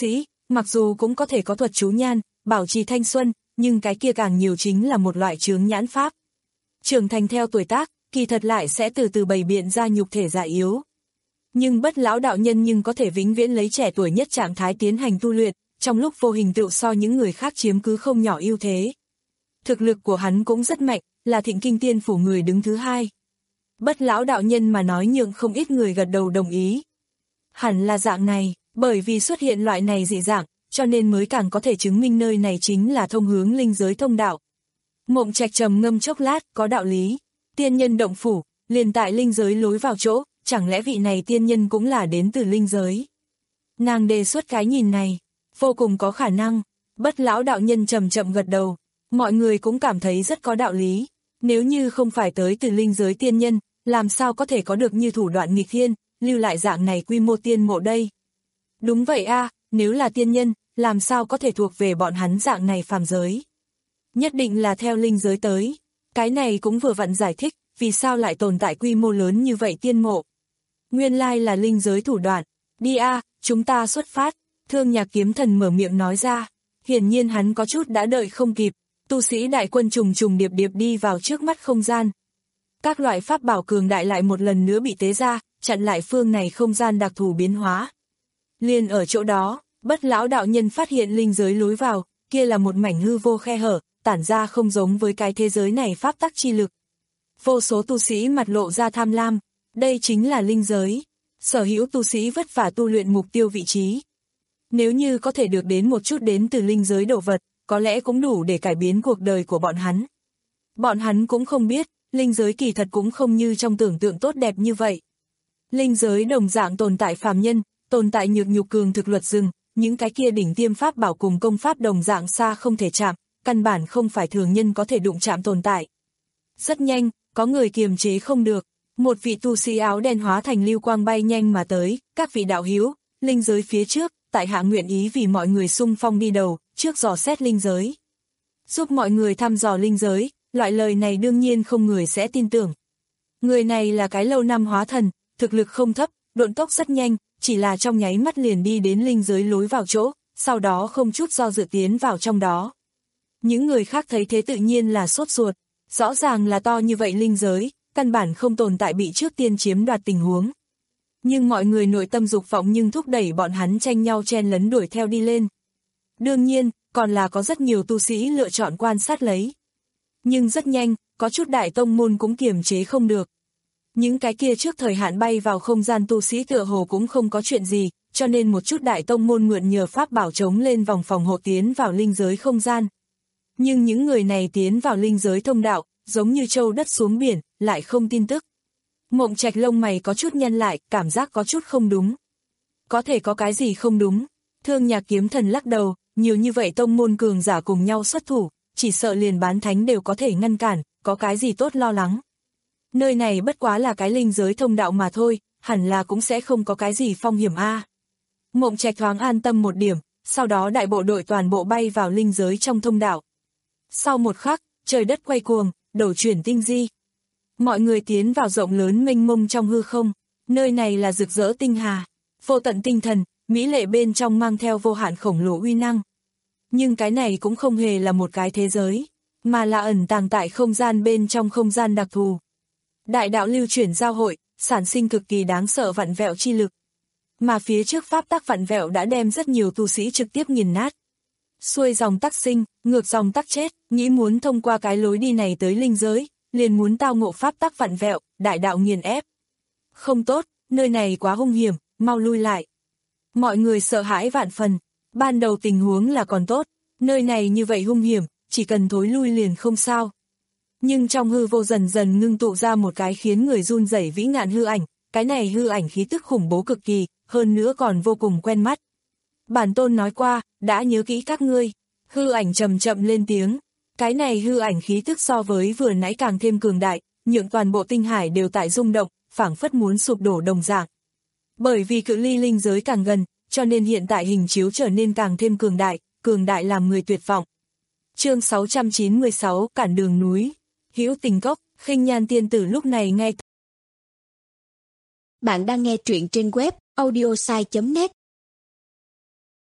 Speaker 2: mặc dù cũng có thể có thuật chú nhan, bảo trì thanh xuân, nhưng cái kia càng nhiều chính là một loại chướng nhãn pháp. Trưởng thành theo tuổi tác, kỳ thật lại sẽ từ từ bày biện ra nhục thể già yếu. Nhưng Bất lão đạo nhân nhưng có thể vĩnh viễn lấy trẻ tuổi nhất trạng thái tiến hành tu luyện, trong lúc vô hình tựu so những người khác chiếm cứ không nhỏ ưu thế. Thực lực của hắn cũng rất mạnh, là Thịnh Kinh Tiên phủ người đứng thứ hai. Bất lão đạo nhân mà nói nhượng không ít người gật đầu đồng ý. Hẳn là dạng này, bởi vì xuất hiện loại này dị dạng, cho nên mới càng có thể chứng minh nơi này chính là thông hướng linh giới thông đạo. Mộng Trạch trầm ngâm chốc lát, có đạo lý. Tiên nhân động phủ, liền tại linh giới lối vào chỗ, chẳng lẽ vị này tiên nhân cũng là đến từ linh giới? Nàng đề xuất cái nhìn này, vô cùng có khả năng. Bất lão đạo nhân chậm chậm gật đầu, mọi người cũng cảm thấy rất có đạo lý. Nếu như không phải tới từ linh giới tiên nhân, làm sao có thể có được như thủ đoạn nghịch thiên, lưu lại dạng này quy mô tiên mộ đây? Đúng vậy a, nếu là tiên nhân, làm sao có thể thuộc về bọn hắn dạng này phàm giới? Nhất định là theo linh giới tới. Cái này cũng vừa vặn giải thích, vì sao lại tồn tại quy mô lớn như vậy tiên mộ. Nguyên lai là linh giới thủ đoạn. Đi a, chúng ta xuất phát. Thương Nhạc Kiếm Thần mở miệng nói ra. Hiển nhiên hắn có chút đã đợi không kịp. Tu sĩ đại quân trùng trùng điệp điệp đi vào trước mắt không gian. Các loại pháp bảo cường đại lại một lần nữa bị tế ra, chặn lại phương này không gian đặc thù biến hóa. Liền ở chỗ đó, Bất lão đạo nhân phát hiện linh giới lối vào, kia là một mảnh hư vô khe hở, tản ra không giống với cái thế giới này pháp tắc chi lực. Vô số tu sĩ mặt lộ ra tham lam, đây chính là linh giới. Sở hữu tu sĩ vất vả tu luyện mục tiêu vị trí. Nếu như có thể được đến một chút đến từ linh giới đồ vật, có lẽ cũng đủ để cải biến cuộc đời của bọn hắn. Bọn hắn cũng không biết, linh giới kỳ thật cũng không như trong tưởng tượng tốt đẹp như vậy. Linh giới đồng dạng tồn tại phàm nhân, tồn tại nhược nhục cường thực luật rừng, những cái kia đỉnh tiêm pháp bảo cùng công pháp đồng dạng xa không thể chạm, căn bản không phải thường nhân có thể đụng chạm tồn tại. Rất nhanh, có người kiềm chế không được, một vị tu sĩ áo đen hóa thành lưu quang bay nhanh mà tới, các vị đạo hữu, linh giới phía trước, tại hạ nguyện ý vì mọi người xung phong đi đầu, trước dò xét linh giới. Giúp mọi người thăm dò linh giới, loại lời này đương nhiên không người sẽ tin tưởng. Người này là cái lâu năm hóa thần, thực lực không thấp, độn tốc rất nhanh, chỉ là trong nháy mắt liền đi đến linh giới lối vào chỗ, sau đó không chút do dự tiến vào trong đó. Những người khác thấy thế tự nhiên là sốt ruột, rõ ràng là to như vậy linh giới, căn bản không tồn tại bị trước tiên chiếm đoạt tình huống. Nhưng mọi người nội tâm dục vọng nhưng thúc đẩy bọn hắn tranh nhau chen lấn đuổi theo đi lên. Đương nhiên, còn là có rất nhiều tu sĩ lựa chọn quan sát lấy. Nhưng rất nhanh, có chút đại tông môn cũng kiềm chế không được. Những cái kia trước thời hạn bay vào không gian tu sĩ tựa hồ cũng không có chuyện gì, cho nên một chút đại tông môn mượn nhờ pháp bảo chống lên vòng phòng hộ tiến vào linh giới không gian. Nhưng những người này tiến vào linh giới thông đạo, giống như trâu đất xuống biển, lại không tin tức. Mộng Trạch lông mày có chút nhăn lại, cảm giác có chút không đúng. Có thể có cái gì không đúng? Thương Nhạc Kiếm Thần lắc đầu, nhiều như vậy tông môn cường giả cùng nhau xuất thủ, chỉ sợ liền bán thánh đều có thể ngăn cản, có cái gì tốt lo lắng. Nơi này bất quá là cái linh giới thông đạo mà thôi, hẳn là cũng sẽ không có cái gì phong hiểm a. À. Mộng Trạch thoáng an tâm một điểm, sau đó đại bộ đội toàn bộ bay vào linh giới trong thông đạo. Sau một khắc, trời đất quay cuồng, đầu chuyển tinh di. Mọi người tiến vào rộng lớn mênh mông trong hư không, nơi này là rực rỡ tinh hà, vô tận tinh thần, mỹ lệ bên trong mang theo vô hạn khổng lồ uy năng. Nhưng cái này cũng không hề là một cái thế giới, mà là ẩn tàng tại không gian bên trong không gian đặc thù. Đại đạo lưu chuyển giao hội, sản sinh cực kỳ đáng sợ vặn vẹo chi lực. Mà phía trước pháp tắc vặn vẹo đã đem rất nhiều tu sĩ trực tiếp nghiền nát. Xuôi dòng tắc sinh, ngược dòng tắc chết, nghĩ muốn thông qua cái lối đi này tới linh giới, liền muốn tao ngộ pháp tắc vặn vẹo, đại đạo nghiền ép. Không tốt, nơi này quá hung hiểm, mau lui lại. Mọi người sợ hãi vạn phần, ban đầu tình huống là còn tốt, nơi này như vậy hung hiểm, chỉ cần thối lui liền không sao. Nhưng trong hư vô dần dần ngưng tụ ra một cái khiến người run rẩy vĩ ngạn hư ảnh, cái này hư ảnh khí tức khủng bố cực kỳ, hơn nữa còn vô cùng quen mắt. Bản tôn nói qua, đã nhớ kỹ các ngươi. Hư ảnh chậm chậm lên tiếng, cái này hư ảnh khí tức so với vừa nãy càng thêm cường đại, nhượng toàn bộ tinh hải đều tại rung động, phảng phất muốn sụp đổ đồng dạng. Bởi vì cự ly linh giới càng gần, cho nên hiện tại hình chiếu trở nên càng thêm cường đại, cường đại làm người tuyệt vọng. Chương sáu trăm chín mươi sáu, cản đường núi. Hữu Tình Cốc, Khinh Nhan tiên tử lúc này nghe.
Speaker 3: Bạn đang nghe truyện trên web audiosai chấm net.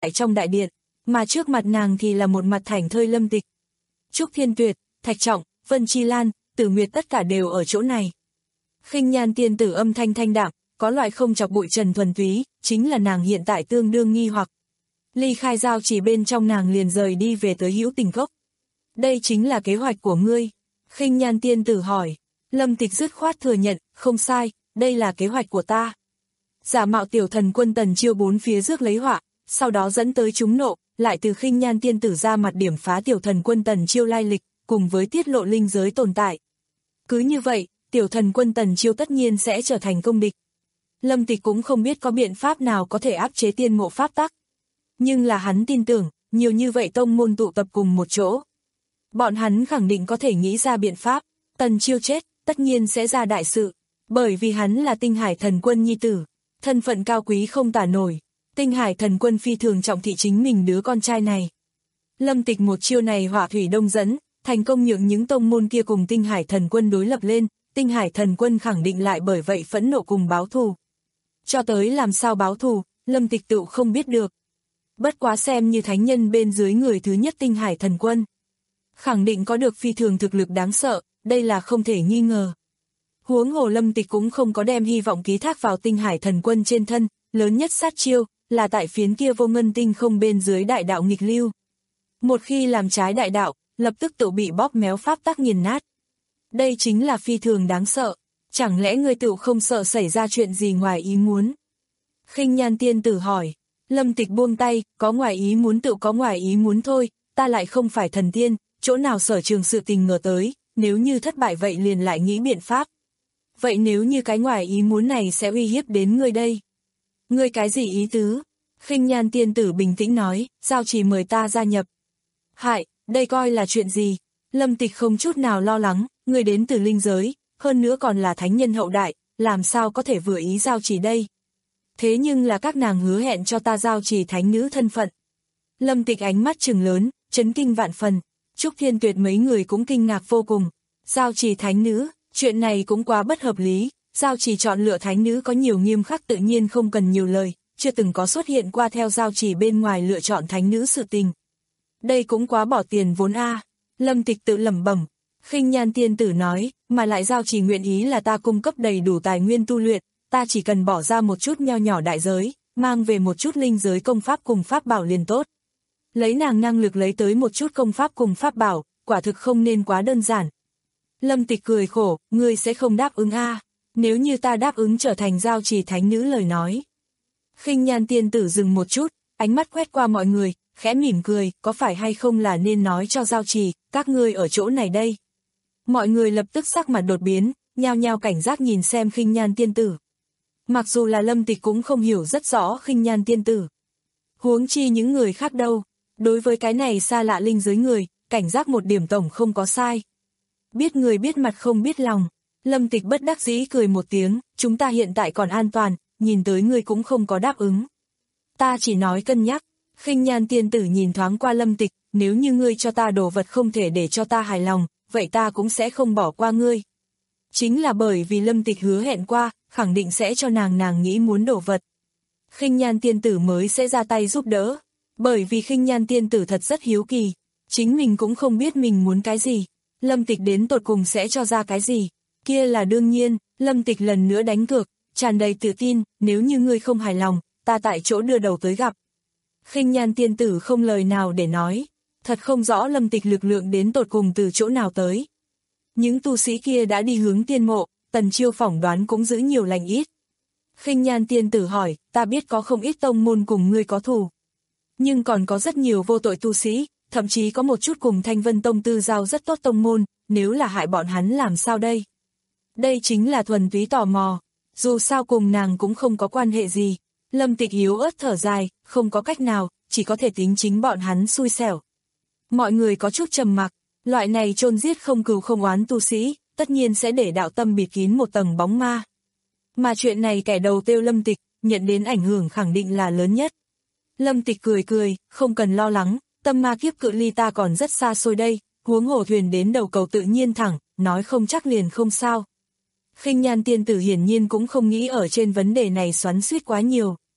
Speaker 2: tại trong đại điện, mà trước mặt nàng thì là một mặt thảnh thơi Lâm Tịch. Trúc Thiên Tuyệt, Thạch Trọng, Vân Chi Lan, Tử Nguyệt tất cả đều ở chỗ này. Khinh Nhan tiên tử âm thanh thanh đạm, có loại không chọc bụi trần thuần túy, chính là nàng hiện tại tương đương nghi hoặc. Ly khai giao chỉ bên trong nàng liền rời đi về tới Hữu Tình Cốc. Đây chính là kế hoạch của ngươi? Khinh Nhan tiên tử hỏi. Lâm Tịch dứt khoát thừa nhận, không sai, đây là kế hoạch của ta. Giả mạo tiểu thần quân Tần Chiêu bốn phía rước lấy họa, sau đó dẫn tới chúng nộ, lại từ Khinh Nhan tiên tử ra mặt điểm phá tiểu thần quân Tần Chiêu lai lịch, cùng với tiết lộ linh giới tồn tại. Cứ như vậy, tiểu thần quân Tần Chiêu tất nhiên sẽ trở thành công địch. Lâm Tịch cũng không biết có biện pháp nào có thể áp chế tiên ngộ pháp tắc. Nhưng là hắn tin tưởng, nhiều như vậy tông môn tụ tập cùng một chỗ. Bọn hắn khẳng định có thể nghĩ ra biện pháp, Tần Chiêu chết, tất nhiên sẽ ra đại sự. Bởi vì hắn là Tinh Hải thần quân nhi tử, thân phận cao quý không tả nổi. Tinh Hải thần quân phi thường trọng thị chính mình đứa con trai này. Lâm Tịch một chiêu này hỏa thủy đông dẫn, thành công nhượng những tông môn kia cùng Tinh Hải thần quân đối lập lên, Tinh Hải thần quân khẳng định lại bởi vậy phẫn nộ cùng báo thù. Cho tới làm sao báo thù, Lâm Tịch tự không biết được. Bất quá xem như thánh nhân bên dưới người thứ nhất Tinh Hải thần quân. Khẳng định có được phi thường thực lực đáng sợ, đây là không thể nghi ngờ. Huống hồ Lâm Tịch cũng không có đem hy vọng ký thác vào Tinh Hải thần quân trên thân, lớn nhất sát chiêu, là tại phiến kia vô ngân tinh không bên dưới đại đạo nghịch lưu. Một khi làm trái đại đạo, lập tức tự bị bóp méo pháp tắc nghiền nát. Đây chính là phi thường đáng sợ, chẳng lẽ người tự không sợ xảy ra chuyện gì ngoài ý muốn? Khinh Nhan tiên tử hỏi. Lâm Tịch buông tay, có ngoài ý muốn tự có ngoài ý muốn thôi, ta lại không phải thần tiên, chỗ nào sở trường sự tình ngờ tới, nếu như thất bại vậy liền lại nghĩ biện pháp. Vậy nếu như cái ngoài ý muốn này sẽ uy hiếp đến ngươi đây? Ngươi cái gì ý tứ? Khinh Nhan tiên tử bình tĩnh nói, giao chỉ mời ta gia nhập. Hại, đây coi là chuyện gì? Lâm Tịch không chút nào lo lắng, ngươi đến từ linh giới, hơn nữa còn là thánh nhân hậu đại, làm sao có thể vừa ý giao chỉ đây? Thế nhưng là các nàng hứa hẹn cho ta giao chỉ thánh nữ thân phận. Lâm Tịch ánh mắt trừng lớn, chấn kinh vạn phần. Trúc Thiên Tuyệt mấy người cũng kinh ngạc vô cùng. Giao chỉ thánh nữ, chuyện này cũng quá bất hợp lý. Giao chỉ chọn lựa thánh nữ có nhiều nghiêm khắc tự nhiên không cần nhiều lời, chưa từng có xuất hiện qua theo giao chỉ bên ngoài lựa chọn thánh nữ sự tình. Đây cũng quá bỏ tiền vốn a. À. Lâm Tịch tự lẩm bẩm. Khinh Nhan tiên tử nói, mà lại giao chỉ nguyện ý là ta cung cấp đầy đủ tài nguyên tu luyện, ta chỉ cần bỏ ra một chút nho nhỏ đại giới, mang về một chút linh giới công pháp cùng pháp bảo liền tốt. Lấy nàng năng lực lấy tới một chút công pháp cùng pháp bảo, quả thực không nên quá đơn giản. Lâm Tịch cười khổ, ngươi sẽ không đáp ứng a? À. Nếu như ta đáp ứng trở thành giao chỉ thánh nữ lời nói. Khinh Nhan tiên tử dừng một chút, ánh mắt quét qua mọi người, khẽ mỉm cười, có phải hay không là nên nói cho giao chỉ, các ngươi ở chỗ này đây. Mọi người lập tức sắc mặt đột biến, nhao nhao cảnh giác nhìn xem Khinh Nhan tiên tử. Mặc dù là Lâm Tịch cũng không hiểu rất rõ Khinh Nhan tiên tử. Huống chi những người khác đâu, đối với cái này xa lạ linh giới người, cảnh giác một điểm tổng không có sai. Biết người biết mặt không biết lòng, Lâm Tịch bất đắc dĩ cười một tiếng, chúng ta hiện tại còn an toàn, nhìn tới người cũng không có đáp ứng. Ta chỉ nói cân nhắc. Khinh Nhan tiên tử nhìn thoáng qua Lâm Tịch, nếu như ngươi cho ta đồ vật không thể để cho ta hài lòng, vậy ta cũng sẽ không bỏ qua ngươi. Chính là bởi vì Lâm Tịch hứa hẹn qua, khẳng định sẽ cho nàng nàng nghĩ muốn đồ vật. Khinh Nhan tiên tử mới sẽ ra tay giúp đỡ, bởi vì Khinh Nhan tiên tử thật rất hiếu kỳ, chính mình cũng không biết mình muốn cái gì, Lâm Tịch đến tột cùng sẽ cho ra cái gì, kia là đương nhiên. Lâm Tịch lần nữa đánh cược, tràn đầy tự tin, nếu như ngươi không hài lòng, ta tại chỗ đưa đầu tới gặp. Khinh Nhan tiên tử không lời nào để nói, thật không rõ Lâm Tịch lực lượng đến tột cùng từ chỗ nào tới. Những tu sĩ kia đã đi hướng tiên mộ, Tần Chiêu phỏng đoán cũng giữ nhiều lành ít. Khinh Nhan tiên tử hỏi, ta biết có không ít tông môn cùng ngươi có thù. Nhưng còn có rất nhiều vô tội tu sĩ, thậm chí có một chút cùng Thanh Vân Tông tư giao rất tốt tông môn, nếu là hại bọn hắn làm sao đây? Đây chính là thuần túy tò mò, dù sao cùng nàng cũng không có quan hệ gì. Lâm Tịch yếu ớt thở dài, không có cách nào, chỉ có thể tính chính bọn hắn xui xẻo. Mọi người có chút trầm mặc, loại này chôn giết không cừu không oán tu sĩ, tất nhiên sẽ để đạo tâm bịt kín một tầng bóng ma. Mà chuyện này kẻ đầu tiêu Lâm Tịch, nhận đến ảnh hưởng khẳng định là lớn nhất. Lâm Tịch cười cười, không cần lo lắng, tâm ma kiếp cự ly ta còn rất xa xôi đây, huống hồ thuyền đến đầu cầu tự nhiên thẳng, nói không chắc liền không sao. Khinh Nhan tiên tử hiển nhiên cũng không nghĩ ở trên vấn đề này xoắn xuýt quá nhiều.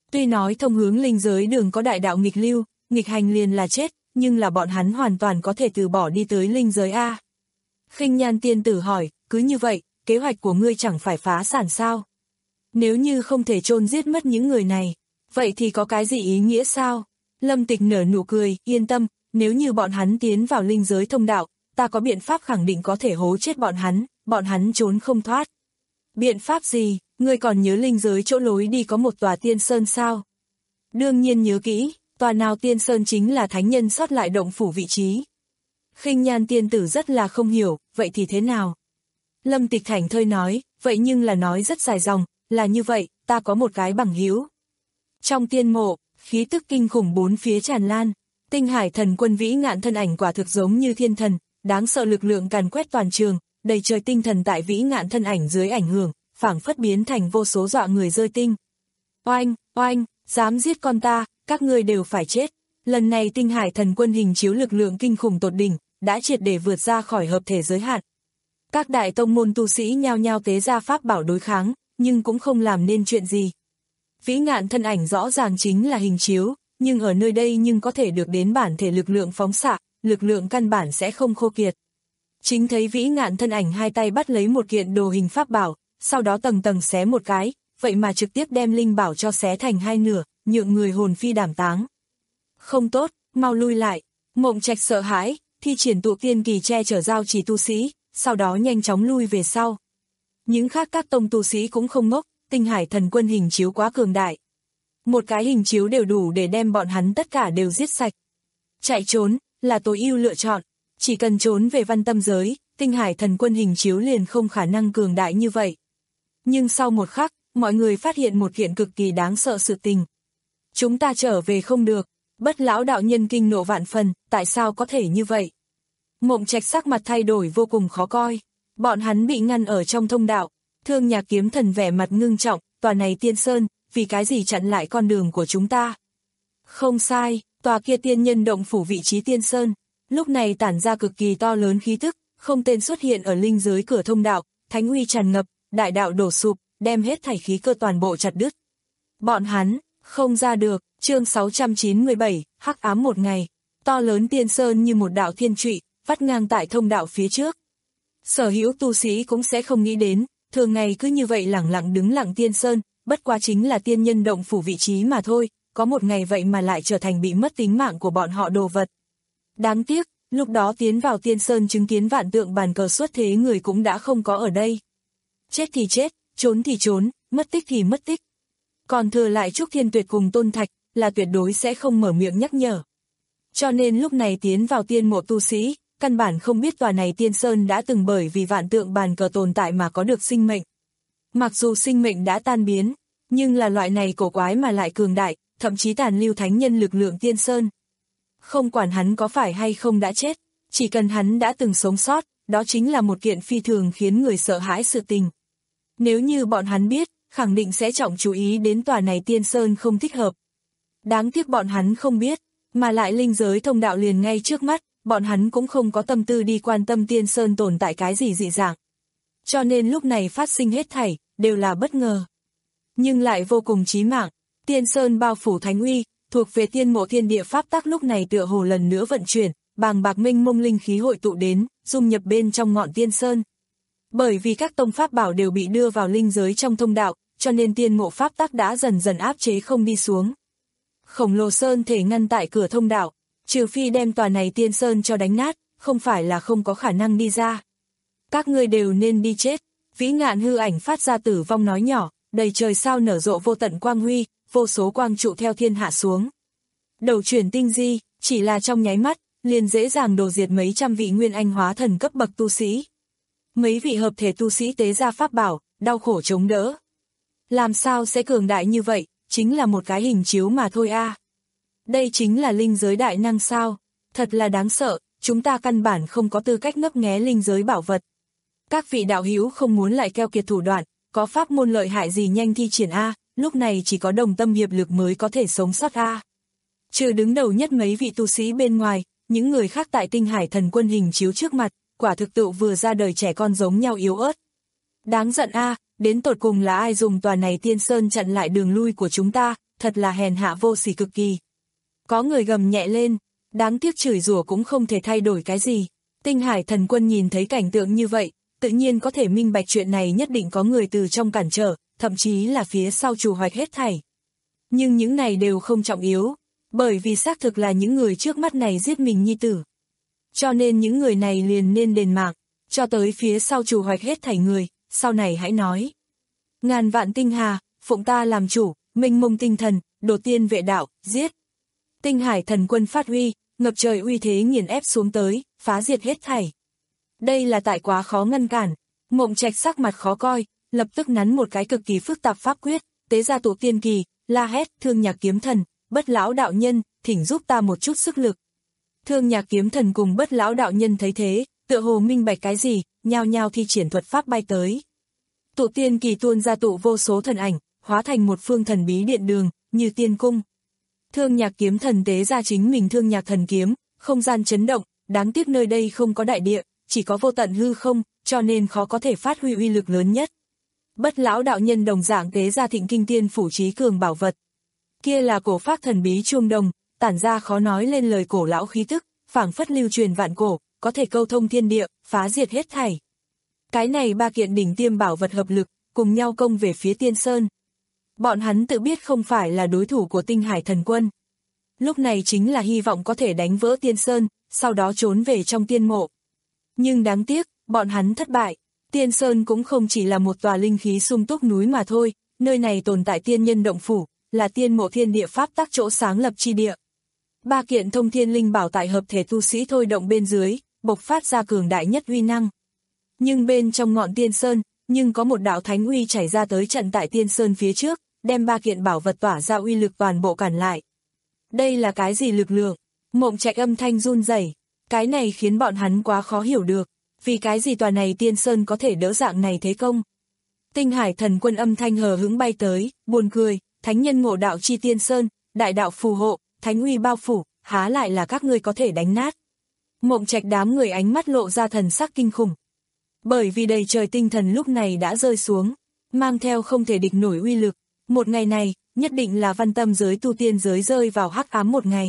Speaker 2: Tuy nói thông hướng linh giới đường có đại đạo nghịch lưu, nghịch hành liền là chết, nhưng là bọn hắn hoàn toàn có thể từ bỏ đi tới linh giới A. Khinh Nhan tiên tử hỏi, cứ như vậy, kế hoạch của ngươi chẳng phải phá sản sao? Nếu như không thể chôn giết mất những người này, vậy thì có cái gì ý nghĩa sao? Lâm Tịch nở nụ cười, yên tâm, nếu như bọn hắn tiến vào linh giới thông đạo, ta có biện pháp khẳng định có thể hố chết bọn hắn, bọn hắn trốn không thoát. Biện pháp gì? Ngươi còn nhớ linh giới chỗ lối đi có một tòa tiên sơn sao? Đương nhiên nhớ kỹ, tòa nào tiên sơn chính là thánh nhân sót lại động phủ vị trí. Khinh Nhan tiên tử rất là không hiểu, vậy thì thế nào? Lâm Tịch thảnh thơi nói, vậy nhưng là nói rất dài dòng, là như vậy, ta có một cái bằng hữu. Trong tiên mộ, khí tức kinh khủng bốn phía tràn lan, Tinh Hải Thần Quân vĩ ngạn thân ảnh quả thực giống như thiên thần, đáng sợ lực lượng càn quét toàn trường, đầy trời tinh thần tại vĩ ngạn thân ảnh dưới ảnh hưởng, phảng phất biến thành vô số dọa người rơi tinh. Oanh, oanh, dám giết con ta, các ngươi đều phải chết. Lần này Tinh Hải Thần Quân hình chiếu lực lượng kinh khủng tột đỉnh, đã triệt để vượt ra khỏi hợp thể giới hạn. Các đại tông môn tu sĩ nhao nhao tế ra pháp bảo đối kháng, nhưng cũng không làm nên chuyện gì. Vĩ ngạn thân ảnh rõ ràng chính là hình chiếu, nhưng ở nơi đây nhưng có thể được đến bản thể lực lượng phóng xạ, lực lượng căn bản sẽ không khô kiệt. Chính thấy vĩ ngạn thân ảnh hai tay bắt lấy một kiện đồ hình pháp bảo, sau đó tầng tầng xé một cái, vậy mà trực tiếp đem linh bảo cho xé thành hai nửa, nhượng người hồn phi đảm táng. Không tốt, mau lui lại. Mộng Trạch sợ hãi, thi triển tụ tiên kỳ che chở giao chỉ tu sĩ, sau đó nhanh chóng lui về sau. Những khác các tông tu sĩ cũng không ngốc, Tinh Hải Thần Quân hình chiếu quá cường đại. Một cái hình chiếu đều đủ để đem bọn hắn tất cả đều giết sạch. Chạy trốn, là tối ưu lựa chọn. Chỉ cần trốn về văn tâm giới, Tinh Hải Thần Quân hình chiếu liền không khả năng cường đại như vậy. Nhưng sau một khắc, mọi người phát hiện một kiện cực kỳ đáng sợ sự tình. Chúng ta trở về không được. Bất lão đạo nhân kinh nộ vạn phần, tại sao có thể như vậy? Mộng Trạch sắc mặt thay đổi vô cùng khó coi. Bọn hắn bị ngăn ở trong thông đạo. Thương Nhạc Kiếm Thần vẻ mặt ngưng trọng, tòa này tiên sơn, vì cái gì chặn lại con đường của chúng ta? Không sai, tòa kia tiên nhân động phủ vị trí tiên sơn. Lúc này tản ra cực kỳ to lớn khí tức, không tên xuất hiện ở linh giới cửa thông đạo, thánh uy tràn ngập, đại đạo đổ sụp, đem hết thảy khí cơ toàn bộ chặt đứt. Bọn hắn, không ra được, chương sáu trăm chín mươi bảy, hắc ám một ngày, to lớn tiên sơn như một đạo thiên trụy, vắt ngang tại thông đạo phía trước. Sở hữu tu sĩ cũng sẽ không nghĩ đến, thường ngày cứ như vậy lẳng lặng đứng lặng tiên sơn, bất quá chính là tiên nhân động phủ vị trí mà thôi, có một ngày vậy mà lại trở thành bị mất tính mạng của bọn họ đồ vật. Đáng tiếc, lúc đó tiến vào tiên sơn chứng kiến vạn tượng bàn cờ xuất thế người cũng đã không có ở đây. Chết thì chết, trốn thì trốn, mất tích thì mất tích. Còn thừa lại Trúc Thiên Tuyệt cùng Tôn Thạch, là tuyệt đối sẽ không mở miệng nhắc nhở. Cho nên lúc này tiến vào tiên mộ tu sĩ, căn bản không biết tòa này tiên sơn đã từng bởi vì vạn tượng bàn cờ tồn tại mà có được sinh mệnh. Mặc dù sinh mệnh đã tan biến, nhưng là loại này cổ quái mà lại cường đại, thậm chí tàn lưu thánh nhân lực lượng tiên sơn. Không quản hắn có phải hay không đã chết, chỉ cần hắn đã từng sống sót, đó chính là một kiện phi thường khiến người sợ hãi sự tình. Nếu như bọn hắn biết, khẳng định sẽ trọng chú ý đến tòa này tiên sơn không thích hợp. Đáng tiếc bọn hắn không biết, mà lại linh giới thông đạo liền ngay trước mắt, bọn hắn cũng không có tâm tư đi quan tâm tiên sơn tồn tại cái gì dị dạng. Cho nên lúc này phát sinh hết thảy, đều là bất ngờ. Nhưng lại vô cùng chí mạng, tiên sơn bao phủ thánh uy, thuộc về tiên mộ thiên địa pháp tắc lúc này tựa hồ lần nữa vận chuyển, bàng bạc minh mông linh khí hội tụ đến, dung nhập bên trong ngọn tiên sơn. Bởi vì các tông pháp bảo đều bị đưa vào linh giới trong thông đạo, cho nên tiên mộ pháp tắc đã dần dần áp chế không đi xuống. Khổng lồ sơn thể ngăn tại cửa thông đạo, trừ phi đem tòa này tiên sơn cho đánh nát, không phải là không có khả năng đi ra. Các ngươi đều nên đi chết, vĩ ngạn hư ảnh phát ra tử vong nói nhỏ, đầy trời sao nở rộ vô tận quang huy, vô số quang trụ theo thiên hạ xuống. Đầu chuyển tinh di, chỉ là trong nháy mắt, liền dễ dàng đổ diệt mấy trăm vị nguyên anh hóa thần cấp bậc tu sĩ. Mấy vị hợp thể tu sĩ tế ra pháp bảo, đau khổ chống đỡ. Làm sao sẽ cường đại như vậy, chính là một cái hình chiếu mà thôi a. À. Đây chính là linh giới đại năng sao, thật là đáng sợ, chúng ta căn bản không có tư cách ngấp nghé linh giới bảo vật. Các vị đạo hữu không muốn lại keo kiệt thủ đoạn, có pháp môn lợi hại gì nhanh thi triển a, lúc này chỉ có đồng tâm hiệp lực mới có thể sống sót a. Trừ đứng đầu nhất mấy vị tu sĩ bên ngoài, những người khác tại Tinh Hải Thần Quân hình chiếu trước mặt, quả thực tự vừa ra đời trẻ con giống nhau yếu ớt. Đáng giận a, đến tột cùng là ai dùng tòa này tiên sơn chặn lại đường lui của chúng ta, thật là hèn hạ vô sỉ cực kỳ. Có người gầm nhẹ lên, đáng tiếc chửi rủa cũng không thể thay đổi cái gì. Tinh Hải Thần Quân nhìn thấy cảnh tượng như vậy, tự nhiên có thể minh bạch chuyện này nhất định có người từ trong cản trở, thậm chí là phía sau trù hoạch hết thảy. Nhưng những này đều không trọng yếu, bởi vì xác thực là những người trước mắt này giết mình nhi tử. Cho nên những người này liền nên đền mạng, cho tới phía sau trù hoạch hết thảy người, sau này hãy nói. Ngàn vạn tinh hà, phụng ta làm chủ, mênh mông tinh thần, đồ tiên vệ đạo, giết. Tinh Hải Thần Quân phát huy, ngập trời uy thế nghiền ép xuống tới, phá diệt hết thảy. Đây là tại quá khó ngăn cản. Mộng Trạch sắc mặt khó coi, lập tức nắn một cái cực kỳ phức tạp pháp quyết, tế ra tụ tiên kỳ, la hét, Thương Nhạc Kiếm Thần, Bất Lão đạo nhân, thỉnh giúp ta một chút sức lực. Thương Nhạc Kiếm Thần cùng Bất Lão đạo nhân thấy thế, tựa hồ minh bạch cái gì, nhao nhao thi triển thuật pháp bay tới. Tụ tiên kỳ tuôn ra tụ vô số thần ảnh, hóa thành một phương thần bí điện đường, như tiên cung. Thương Nhạc Kiếm Thần tế ra chính mình Thương Nhạc Thần Kiếm, không gian chấn động, đáng tiếc nơi đây không có đại địa, chỉ có vô tận hư không, cho nên khó có thể phát huy uy lực lớn nhất. Bất Lão đạo nhân đồng dạng tế ra Thịnh Kinh Tiên phủ trí cường bảo vật. Kia là cổ phác thần bí chuông đồng, tản ra khó nói lên lời cổ lão khí tức, phảng phất lưu truyền vạn cổ, có thể câu thông thiên địa, phá diệt hết thảy. Cái này ba kiện đỉnh tiêm bảo vật hợp lực, cùng nhau công về phía Tiên Sơn. Bọn hắn tự biết không phải là đối thủ của Tinh Hải Thần Quân. Lúc này chính là hy vọng có thể đánh vỡ Tiên Sơn, sau đó trốn về trong tiên mộ. Nhưng đáng tiếc, bọn hắn thất bại. Tiên Sơn cũng không chỉ là một tòa linh khí sung túc núi mà thôi, nơi này tồn tại tiên nhân động phủ, là tiên mộ thiên địa pháp tắc chỗ sáng lập chi địa. Ba kiện thông thiên linh bảo tại hợp thể tu sĩ thôi động bên dưới, bộc phát ra cường đại nhất uy năng. Nhưng bên trong ngọn Tiên Sơn, nhưng có một đạo thánh uy chảy ra tới trận tại Tiên Sơn phía trước, đem ba kiện bảo vật tỏa ra uy lực toàn bộ cản lại. Đây là cái gì lực lượng? Mộng Trạch âm thanh run rẩy, cái này khiến bọn hắn quá khó hiểu được, vì cái gì tòa này Tiên Sơn có thể đỡ dạng này thế công? Tinh Hải Thần Quân âm thanh hờ hững bay tới, buồn cười, thánh nhân ngộ đạo chi Tiên Sơn, đại đạo phù hộ, thánh uy bao phủ, há lại là các ngươi có thể đánh nát. Mộng Trạch đám người ánh mắt lộ ra thần sắc kinh khủng. Bởi vì đầy trời tinh thần lúc này đã rơi xuống, mang theo không thể địch nổi uy lực. Một ngày này, nhất định là văn tâm giới tu tiên giới rơi vào hắc ám một ngày.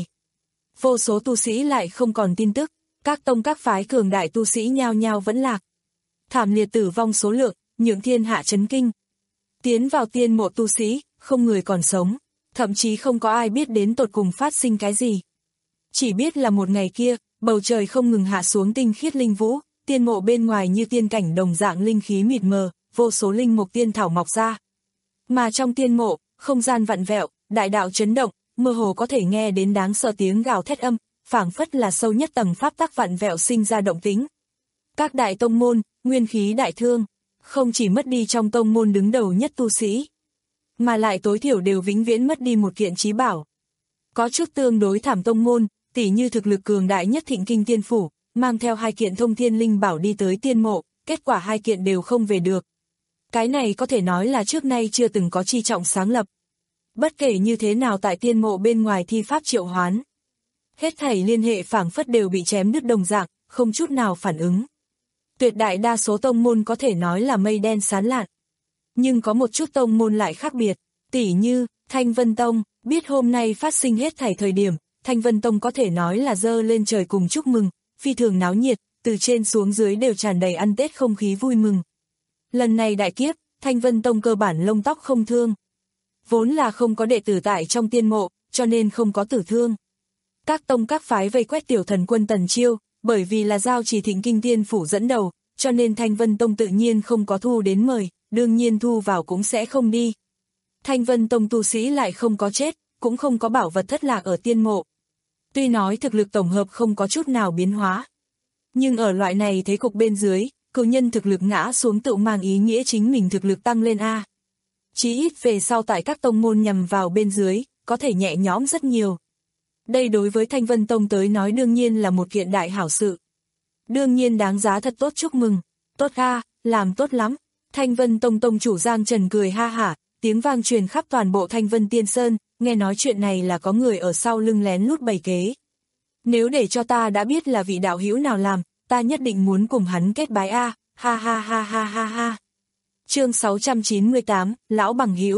Speaker 2: Vô số tu sĩ lại không còn tin tức, các tông các phái cường đại tu sĩ nhao nhao vẫn lạc. Thảm liệt tử vong số lượng, nhượng thiên hạ chấn kinh. Tiến vào tiên mộ tu sĩ, không người còn sống, thậm chí không có ai biết đến tột cùng phát sinh cái gì. Chỉ biết là một ngày kia, bầu trời không ngừng hạ xuống tinh khiết linh vũ, tiên mộ bên ngoài như tiên cảnh đồng dạng linh khí mịt mờ, vô số linh mục tiên thảo mọc ra. Mà trong tiên mộ, không gian vặn vẹo, đại đạo chấn động, mơ hồ có thể nghe đến đáng sợ tiếng gào thét âm, phảng phất là sâu nhất tầng pháp tắc vặn vẹo sinh ra động tĩnh. Các đại tông môn, nguyên khí đại thương, không chỉ mất đi trong tông môn đứng đầu nhất tu sĩ, mà lại tối thiểu đều vĩnh viễn mất đi một kiện chí bảo. Có chút tương đối thảm tông môn, tỉ như thực lực cường đại nhất Thịnh Kinh Tiên phủ, mang theo hai kiện thông thiên linh bảo đi tới tiên mộ, kết quả hai kiện đều không về được. Cái này có thể nói là trước nay chưa từng có chi trọng sáng lập. Bất kể như thế nào tại tiên mộ bên ngoài thi pháp triệu hoán, hết thảy liên hệ phảng phất đều bị chém đứt đồng dạng, không chút nào phản ứng. Tuyệt đại đa số tông môn có thể nói là mây đen sán lạn. Nhưng có một chút tông môn lại khác biệt, tỉ như Thanh Vân Tông, biết hôm nay phát sinh hết thảy thời điểm, Thanh Vân Tông có thể nói là dơ lên trời cùng chúc mừng, phi thường náo nhiệt, từ trên xuống dưới đều tràn đầy ăn Tết không khí vui mừng. Lần này đại kiếp, Thanh Vân Tông cơ bản lông tóc không thương. Vốn là không có đệ tử tại trong tiên mộ, cho nên không có tử thương. Các tông các phái vây quét tiểu thần quân Tần Chiêu, bởi vì là giao trì Thịnh Kinh Tiên phủ dẫn đầu, cho nên Thanh Vân Tông tự nhiên không có thu đến mời, đương nhiên thu vào cũng sẽ không đi. Thanh Vân Tông tu sĩ lại không có chết, cũng không có bảo vật thất lạc ở tiên mộ. Tuy nói thực lực tổng hợp không có chút nào biến hóa, nhưng ở loại này thế cục bên dưới, cửu nhân thực lực ngã xuống tự mang ý nghĩa chính mình thực lực tăng lên A. Chí ít về sau tại các tông môn nhằm vào bên dưới, có thể nhẹ nhõm rất nhiều. Đây đối với Thanh Vân Tông tới nói đương nhiên là một kiện đại hảo sự. Đương nhiên đáng giá thật tốt chúc mừng. Tốt a, làm tốt lắm. Thanh Vân Tông tông chủ Giang Trần cười ha hả, tiếng vang truyền khắp toàn bộ Thanh Vân Tiên Sơn, nghe nói chuyện này là có người ở sau lưng lén lút bày kế. Nếu để cho ta đã biết là vị đạo hữu nào làm, ta nhất định muốn cùng hắn kết bái a, ha ha ha ha ha ha. Chương sáu trăm chín mươi tám, lão bằng hữu.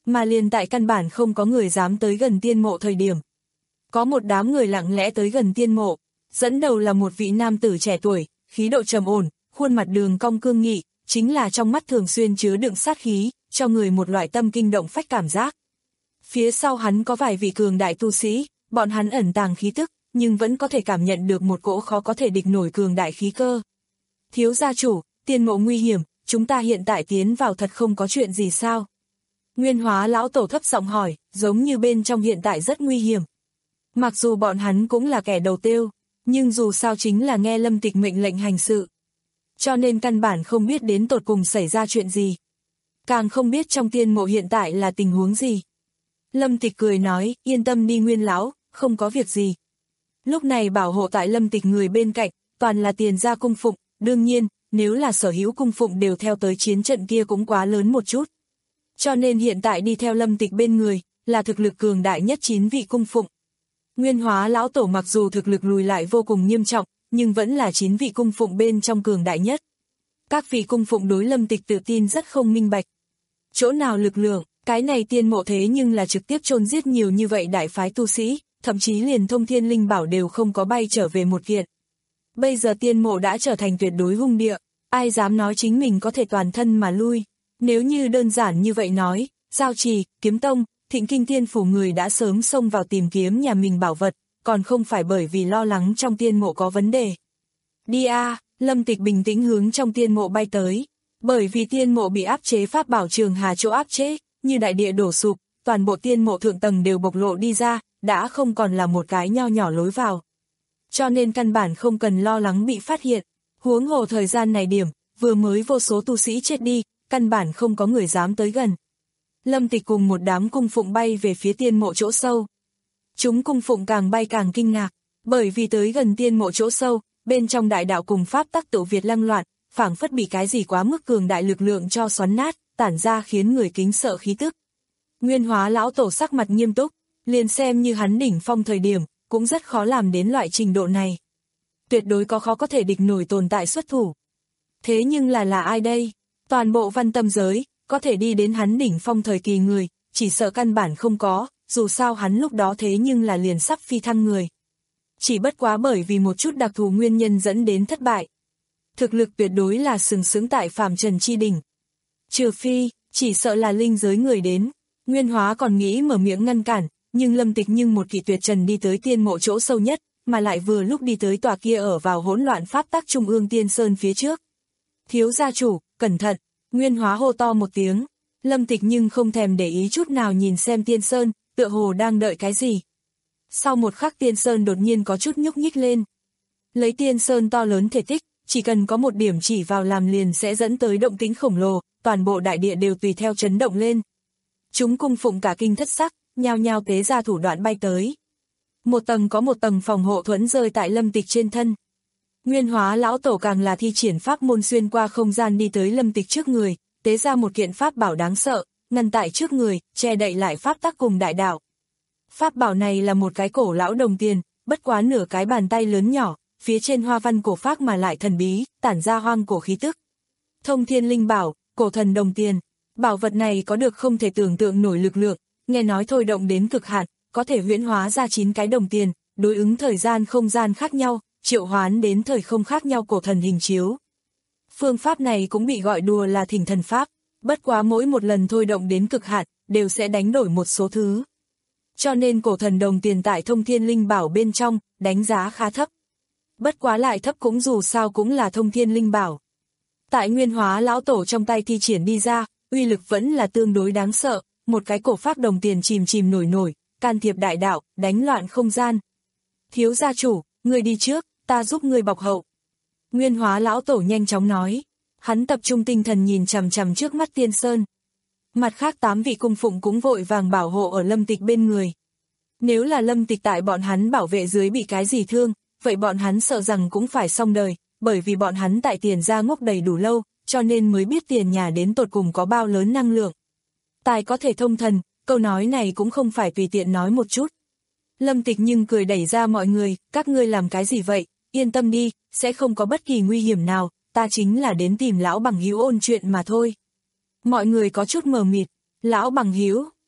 Speaker 2: mà liền tại căn bản không có người dám tới gần tiên mộ thời điểm. Có một đám người lặng lẽ tới gần tiên mộ, dẫn đầu là một vị nam tử trẻ tuổi, khí độ trầm ổn, khuôn mặt đường cong cương nghị, chính là trong mắt thường xuyên chứa đựng sát khí, cho người một loại tâm kinh động phách cảm giác. Phía sau hắn có vài vị cường đại tu sĩ, bọn hắn ẩn tàng khí tức, nhưng vẫn có thể cảm nhận được một cỗ khó có thể địch nổi cường đại khí cơ. Thiếu gia chủ, tiên mộ nguy hiểm, chúng ta hiện tại tiến vào thật không có chuyện gì sao? Nguyên Hóa lão tổ thấp giọng hỏi, giống như bên trong hiện tại rất nguy hiểm. Mặc dù bọn hắn cũng là kẻ đầu tiêu, nhưng dù sao chính là nghe Lâm Tịch mệnh lệnh hành sự. Cho nên căn bản không biết đến tột cùng xảy ra chuyện gì. Càng không biết trong tiên mộ hiện tại là tình huống gì. Lâm Tịch cười nói, yên tâm đi Nguyên lão, không có việc gì. Lúc này bảo hộ tại Lâm Tịch người bên cạnh, toàn là tiền gia cung phụng, đương nhiên, nếu là sở hữu cung phụng đều theo tới chiến trận kia cũng quá lớn một chút. Cho nên hiện tại đi theo Lâm Tịch bên người, là thực lực cường đại nhất chín vị cung phụng. Nguyên Hóa lão tổ mặc dù thực lực lùi lại vô cùng nghiêm trọng, nhưng vẫn là chín vị cung phụng bên trong cường đại nhất. Các vị cung phụng đối Lâm Tịch tự tin rất không minh bạch. Chỗ nào lực lượng, cái này tiên mộ thế nhưng là trực tiếp chôn giết nhiều như vậy đại phái tu sĩ, thậm chí liền thông thiên linh bảo đều không có bay trở về một kiện. Bây giờ tiên mộ đã trở thành tuyệt đối hung địa, ai dám nói chính mình có thể toàn thân mà lui. Nếu như đơn giản như vậy nói, Giao Trì, Kiếm Tông, Thịnh Kinh Tiên Phủ người đã sớm xông vào tìm kiếm nhà mình bảo vật, còn không phải bởi vì lo lắng trong tiên mộ có vấn đề. Đi a, Lâm Tịch bình tĩnh hướng trong tiên mộ bay tới, bởi vì tiên mộ bị áp chế pháp bảo Trường Hà chỗ áp chế, như đại địa đổ sụp, toàn bộ tiên mộ thượng tầng đều bộc lộ đi ra, đã không còn là một cái nho nhỏ lối vào. Cho nên căn bản không cần lo lắng bị phát hiện, huống hồ thời gian này điểm, vừa mới vô số tu sĩ chết đi, căn bản không có người dám tới gần. Lâm Tịch cùng một đám cung phụng bay về phía tiên mộ chỗ sâu. Chúng cung phụng càng bay càng kinh ngạc, bởi vì tới gần tiên mộ chỗ sâu, bên trong đại đạo cùng pháp tắc tự Việt lăng loạn, phảng phất bị cái gì quá mức cường đại lực lượng cho xoắn nát, tản ra khiến người kính sợ khí tức. Nguyên Hóa lão tổ sắc mặt nghiêm túc, liền xem như hắn đỉnh phong thời điểm, cũng rất khó làm đến loại trình độ này. Tuyệt đối có khó có thể địch nổi tồn tại xuất thủ. Thế nhưng là là ai đây? Toàn bộ văn tâm giới, có thể đi đến hắn đỉnh phong thời kỳ người, chỉ sợ căn bản không có, dù sao hắn lúc đó thế nhưng là liền sắp phi thăng người. Chỉ bất quá bởi vì một chút đặc thù nguyên nhân dẫn đến thất bại. Thực lực tuyệt đối là sừng sững tại phàm trần chi đỉnh. Trừ phi, chỉ sợ là linh giới người đến. Nguyên Hóa còn nghĩ mở miệng ngăn cản, nhưng Lâm Tịch nhưng một kỳ tuyệt trần đi tới tiên mộ chỗ sâu nhất, mà lại vừa lúc đi tới tòa kia ở vào hỗn loạn pháp tắc trung ương tiên sơn phía trước. Thiếu gia chủ, cẩn thận, Nguyên Hóa hô to một tiếng. Lâm Tịch nhưng không thèm để ý chút nào nhìn xem tiên sơn, tựa hồ đang đợi cái gì. Sau một khắc tiên sơn đột nhiên có chút nhúc nhích lên. Lấy tiên sơn to lớn thể tích, chỉ cần có một điểm chỉ vào làm liền sẽ dẫn tới động tĩnh khổng lồ, toàn bộ đại địa đều tùy theo chấn động lên. Chúng cung phụng cả kinh thất sắc, nhao nhao tế ra thủ đoạn bay tới. Một tầng có một tầng phòng hộ thuẫn rơi tại Lâm Tịch trên thân. Nguyên Hóa lão tổ càng là thi triển pháp môn xuyên qua không gian đi tới Lâm Tịch trước người, tế ra một kiện pháp bảo đáng sợ, ngăn tại trước người, che đậy lại pháp tắc cùng đại đạo. Pháp bảo này là một cái cổ lão đồng tiền, bất quá nửa cái bàn tay lớn nhỏ, phía trên hoa văn cổ phác mà lại thần bí, tản ra hoang cổ khí tức. Thông Thiên Linh Bảo, cổ thần đồng tiền. Bảo vật này có được không thể tưởng tượng nổi lực lượng, nghe nói thôi động đến cực hạn, có thể huyễn hóa ra chín cái đồng tiền, đối ứng thời gian không gian khác nhau, triệu hoán đến thời không khác nhau cổ thần hình chiếu. Phương pháp này cũng bị gọi đùa là thỉnh thần pháp, bất quá mỗi một lần thôi động đến cực hạn, đều sẽ đánh đổi một số thứ. Cho nên cổ thần đồng tiền tại Thông Thiên Linh Bảo bên trong, đánh giá khá thấp. Bất quá lại thấp cũng dù sao cũng là Thông Thiên Linh Bảo. Tại Nguyên Hóa lão tổ trong tay thi triển đi ra, uy lực vẫn là tương đối đáng sợ, một cái cổ phác đồng tiền chìm chìm nổi nổi, can thiệp đại đạo, đánh loạn không gian. Thiếu gia chủ, người đi trước, ta giúp người bọc hậu. Nguyên Hóa lão tổ nhanh chóng nói, hắn tập trung tinh thần nhìn chằm chằm trước mắt tiên sơn. Mặt khác tám vị cung phụng cũng vội vàng bảo hộ ở Lâm Tịch bên người. Nếu là Lâm Tịch tại bọn hắn bảo vệ dưới bị cái gì thương, vậy bọn hắn sợ rằng cũng phải xong đời, bởi vì bọn hắn tại tiền gia ngốc đầy đủ lâu, cho nên mới biết tiền nhà đến tột cùng có bao lớn năng lượng. Tài có thể thông thần, câu nói này cũng không phải tùy tiện nói một chút. Lâm Tịch nhưng cười đẩy ra mọi người, các ngươi làm cái gì vậy, yên tâm đi, sẽ không có bất kỳ nguy hiểm nào, ta chính là đến tìm lão bằng hữu ôn chuyện mà thôi. Mọi người có chút mờ mịt, lão bằng hữu,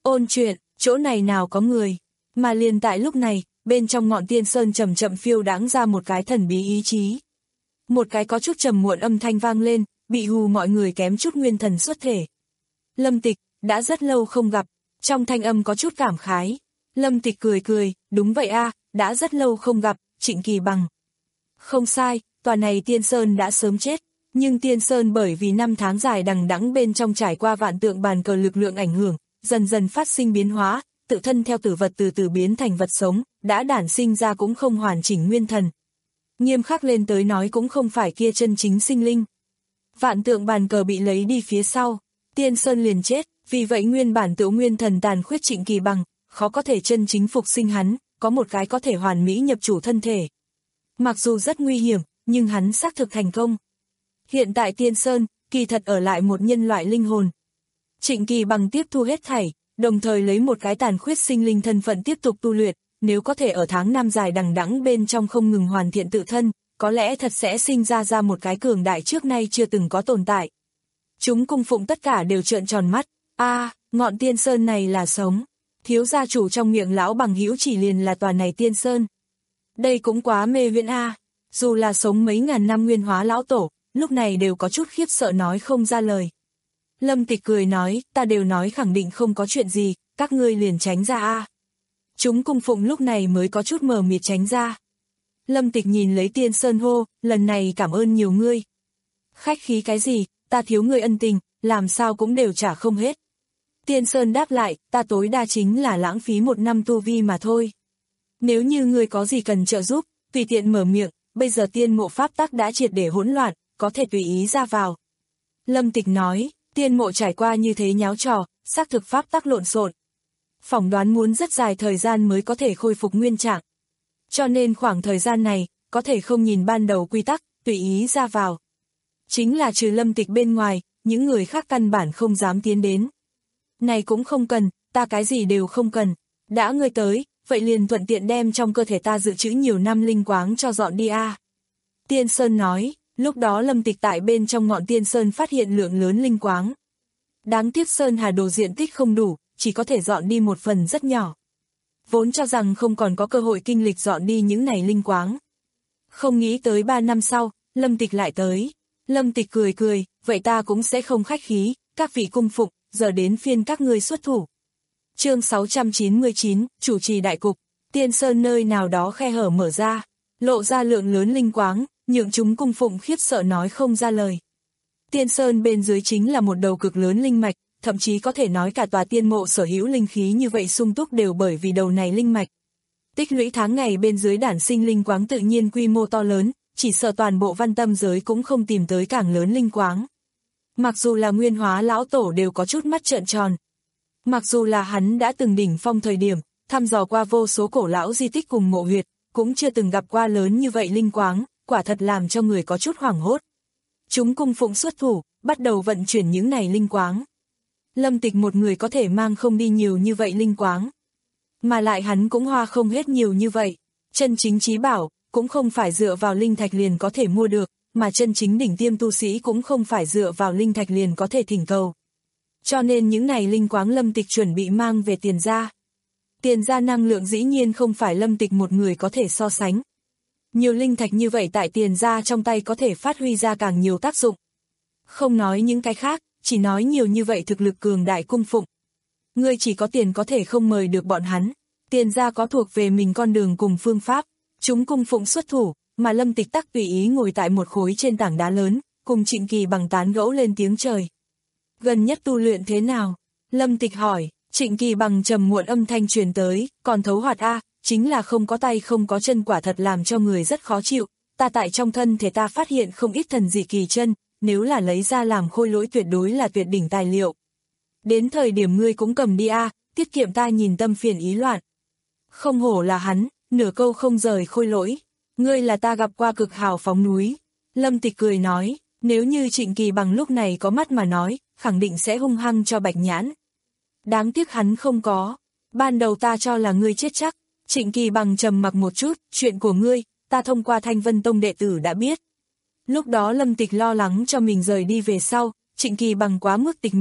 Speaker 2: Ôn chuyện, chỗ này nào có người. Mà liền tại lúc này, bên trong ngọn tiên sơn chậm chậm phiêu đãng ra một cái thần bí ý chí. Một cái có chút trầm muộn âm thanh vang lên, bị hù mọi người kém chút nguyên thần xuất thể. Lâm Tịch, đã rất lâu không gặp, trong thanh âm có chút cảm khái. Lâm Tịch cười cười, đúng vậy a, đã rất lâu không gặp, Trịnh Kỳ Bằng. Không sai, tòa này tiên sơn đã sớm chết, nhưng tiên sơn bởi vì năm tháng dài đằng đẵng bên trong trải qua vạn tượng bàn cờ lực lượng ảnh hưởng, dần dần phát sinh biến hóa, tự thân theo tử vật từ từ biến thành vật sống, đã đản sinh ra cũng không hoàn chỉnh nguyên thần. Nghiêm khắc lên tới nói cũng không phải kia chân chính sinh linh. Vạn tượng bàn cờ bị lấy đi phía sau, tiên sơn liền chết, vì vậy nguyên bản tự nguyên thần tàn khuyết Trịnh Kỳ Bằng, khó có thể chân chính phục sinh hắn, có một cái có thể hoàn mỹ nhập chủ thân thể. Mặc dù rất nguy hiểm, nhưng hắn xác thực thành công. Hiện tại tiên sơn, kỳ thật ở lại một nhân loại linh hồn. Trịnh Kỳ Bằng tiếp thu hết thảy, đồng thời lấy một cái tàn khuyết sinh linh thân phận tiếp tục tu luyện, nếu có thể ở tháng năm dài đằng đẵng bên trong không ngừng hoàn thiện tự thân, có lẽ thật sẽ sinh ra ra một cái cường đại trước nay chưa từng có tồn tại. Chúng cung phụng tất cả đều trợn tròn mắt, a, à, ngọn tiên sơn này là sống. Thiếu gia chủ trong miệng lão Bằng Hữu chỉ liền là tòa này tiên sơn. Đây cũng quá mê viễn a, dù là sống mấy ngàn năm nguyên hóa lão tổ, lúc này đều có chút khiếp sợ nói không ra lời. Lâm Tịch cười nói, ta đều nói khẳng định không có chuyện gì, các ngươi liền tránh ra a. Chúng cung phụng lúc này mới có chút mờ mịt tránh ra. Lâm Tịch nhìn lấy tiên sơn hô, lần này cảm ơn nhiều ngươi. Khách khí cái gì, ta thiếu ngươi ân tình, làm sao cũng đều trả không hết. Tiên sơn đáp lại, ta tối đa chính là lãng phí một năm tu vi mà thôi. Nếu như ngươi có gì cần trợ giúp, tùy tiện mở miệng, bây giờ tiên mộ pháp tắc đã triệt để hỗn loạn, có thể tùy ý ra vào. Lâm Tịch nói, tiên mộ trải qua như thế nháo trò, xác thực pháp tắc lộn xộn. Phỏng đoán muốn rất dài thời gian mới có thể khôi phục nguyên trạng. Cho nên khoảng thời gian này, có thể không nhìn ban đầu quy tắc, tùy ý ra vào. Chính là trừ Lâm Tịch bên ngoài, những người khác căn bản không dám tiến đến. Này cũng không cần, ta cái gì đều không cần. Đã ngươi tới, vậy liền thuận tiện đem trong cơ thể ta dự trữ nhiều năm linh quáng cho dọn đi a. Tiên Sơn nói, lúc đó Lâm Tịch tại bên trong ngọn Tiên Sơn phát hiện lượng lớn linh quáng. Đáng tiếc Sơn Hà Đồ diện tích không đủ, chỉ có thể dọn đi một phần rất nhỏ. Vốn cho rằng không còn có cơ hội kinh lịch dọn đi những này linh quáng. Không nghĩ tới ba năm sau, Lâm Tịch lại tới. Lâm Tịch cười cười, vậy ta cũng sẽ không khách khí, các vị cung phục, giờ đến phiên các ngươi xuất thủ. Chương sáu trăm chín mươi chín, chủ trì đại cục, Tiên Sơn nơi nào đó khe hở mở ra, lộ ra lượng lớn linh quáng, nhượng chúng cung phụng khiếp sợ nói không ra lời. Tiên Sơn bên dưới chính là một đầu cực lớn linh mạch, thậm chí có thể nói cả tòa tiên mộ sở hữu linh khí như vậy sung túc đều bởi vì đầu này linh mạch. Tích lũy tháng ngày bên dưới đản sinh linh quáng tự nhiên quy mô to lớn, chỉ sợ toàn bộ văn tâm giới cũng không tìm tới càng lớn linh quáng. Mặc dù là nguyên hóa lão tổ đều có chút mắt trợn tròn. Mặc dù là hắn đã từng đỉnh phong thời điểm, thăm dò qua vô số cổ lão di tích cùng mộ huyệt, cũng chưa từng gặp qua lớn như vậy linh quáng, quả thật làm cho người có chút hoảng hốt. Chúng cung phụng xuất thủ, bắt đầu vận chuyển những này linh quáng. Lâm Tịch một người có thể mang không đi nhiều như vậy linh quáng. Mà lại hắn cũng hoa không hết nhiều như vậy. Chân chính trí bảo, cũng không phải dựa vào linh thạch liền có thể mua được, mà chân chính đỉnh tiêm tu sĩ cũng không phải dựa vào linh thạch liền có thể thỉnh cầu. Cho nên những này linh quáng Lâm Tịch chuẩn bị mang về tiền gia. Tiền gia năng lượng dĩ nhiên không phải Lâm Tịch một người có thể so sánh. Nhiều linh thạch như vậy tại tiền gia trong tay có thể phát huy ra càng nhiều tác dụng. Không nói những cái khác, chỉ nói nhiều như vậy thực lực cường đại cung phụng. Ngươi chỉ có tiền có thể không mời được bọn hắn. Tiền gia có thuộc về mình con đường cùng phương pháp. Chúng cung phụng xuất thủ, mà Lâm Tịch tắc tùy ý ngồi tại một khối trên tảng đá lớn, cùng Trịnh Kỳ Bằng tán gẫu lên tiếng trời. Gần nhất tu luyện thế nào? Lâm Tịch hỏi. Trịnh Kỳ Bằng trầm muộn âm thanh truyền tới, còn thấu hoạt a, chính là không có tay không có chân quả thật làm cho người rất khó chịu. Ta tại trong thân thể ta phát hiện không ít thần dị kỳ chân, nếu là lấy ra làm khôi lỗi tuyệt đối là tuyệt đỉnh tài liệu. Đến thời điểm ngươi cũng cầm đi a, tiết kiệm ta nhìn tâm phiền ý loạn. Không hổ là hắn, nửa câu không rời khôi lỗi. Ngươi là ta gặp qua cực hào phóng núi. Lâm Tịch cười nói, nếu như Trịnh Kỳ Bằng lúc này có mắt mà nói, khẳng định sẽ hung hăng cho Bạch Nhãn. Đáng tiếc hắn không có. Ban đầu ta cho là ngươi chết chắc. Trịnh Kỳ Bằng trầm mặc một chút, chuyện của ngươi, ta thông qua Thanh Vân Tông đệ tử đã biết. Lúc đó Lâm Tịch lo lắng cho mình rời đi về sau, Trịnh Kỳ Bằng quá mức tịch mịch,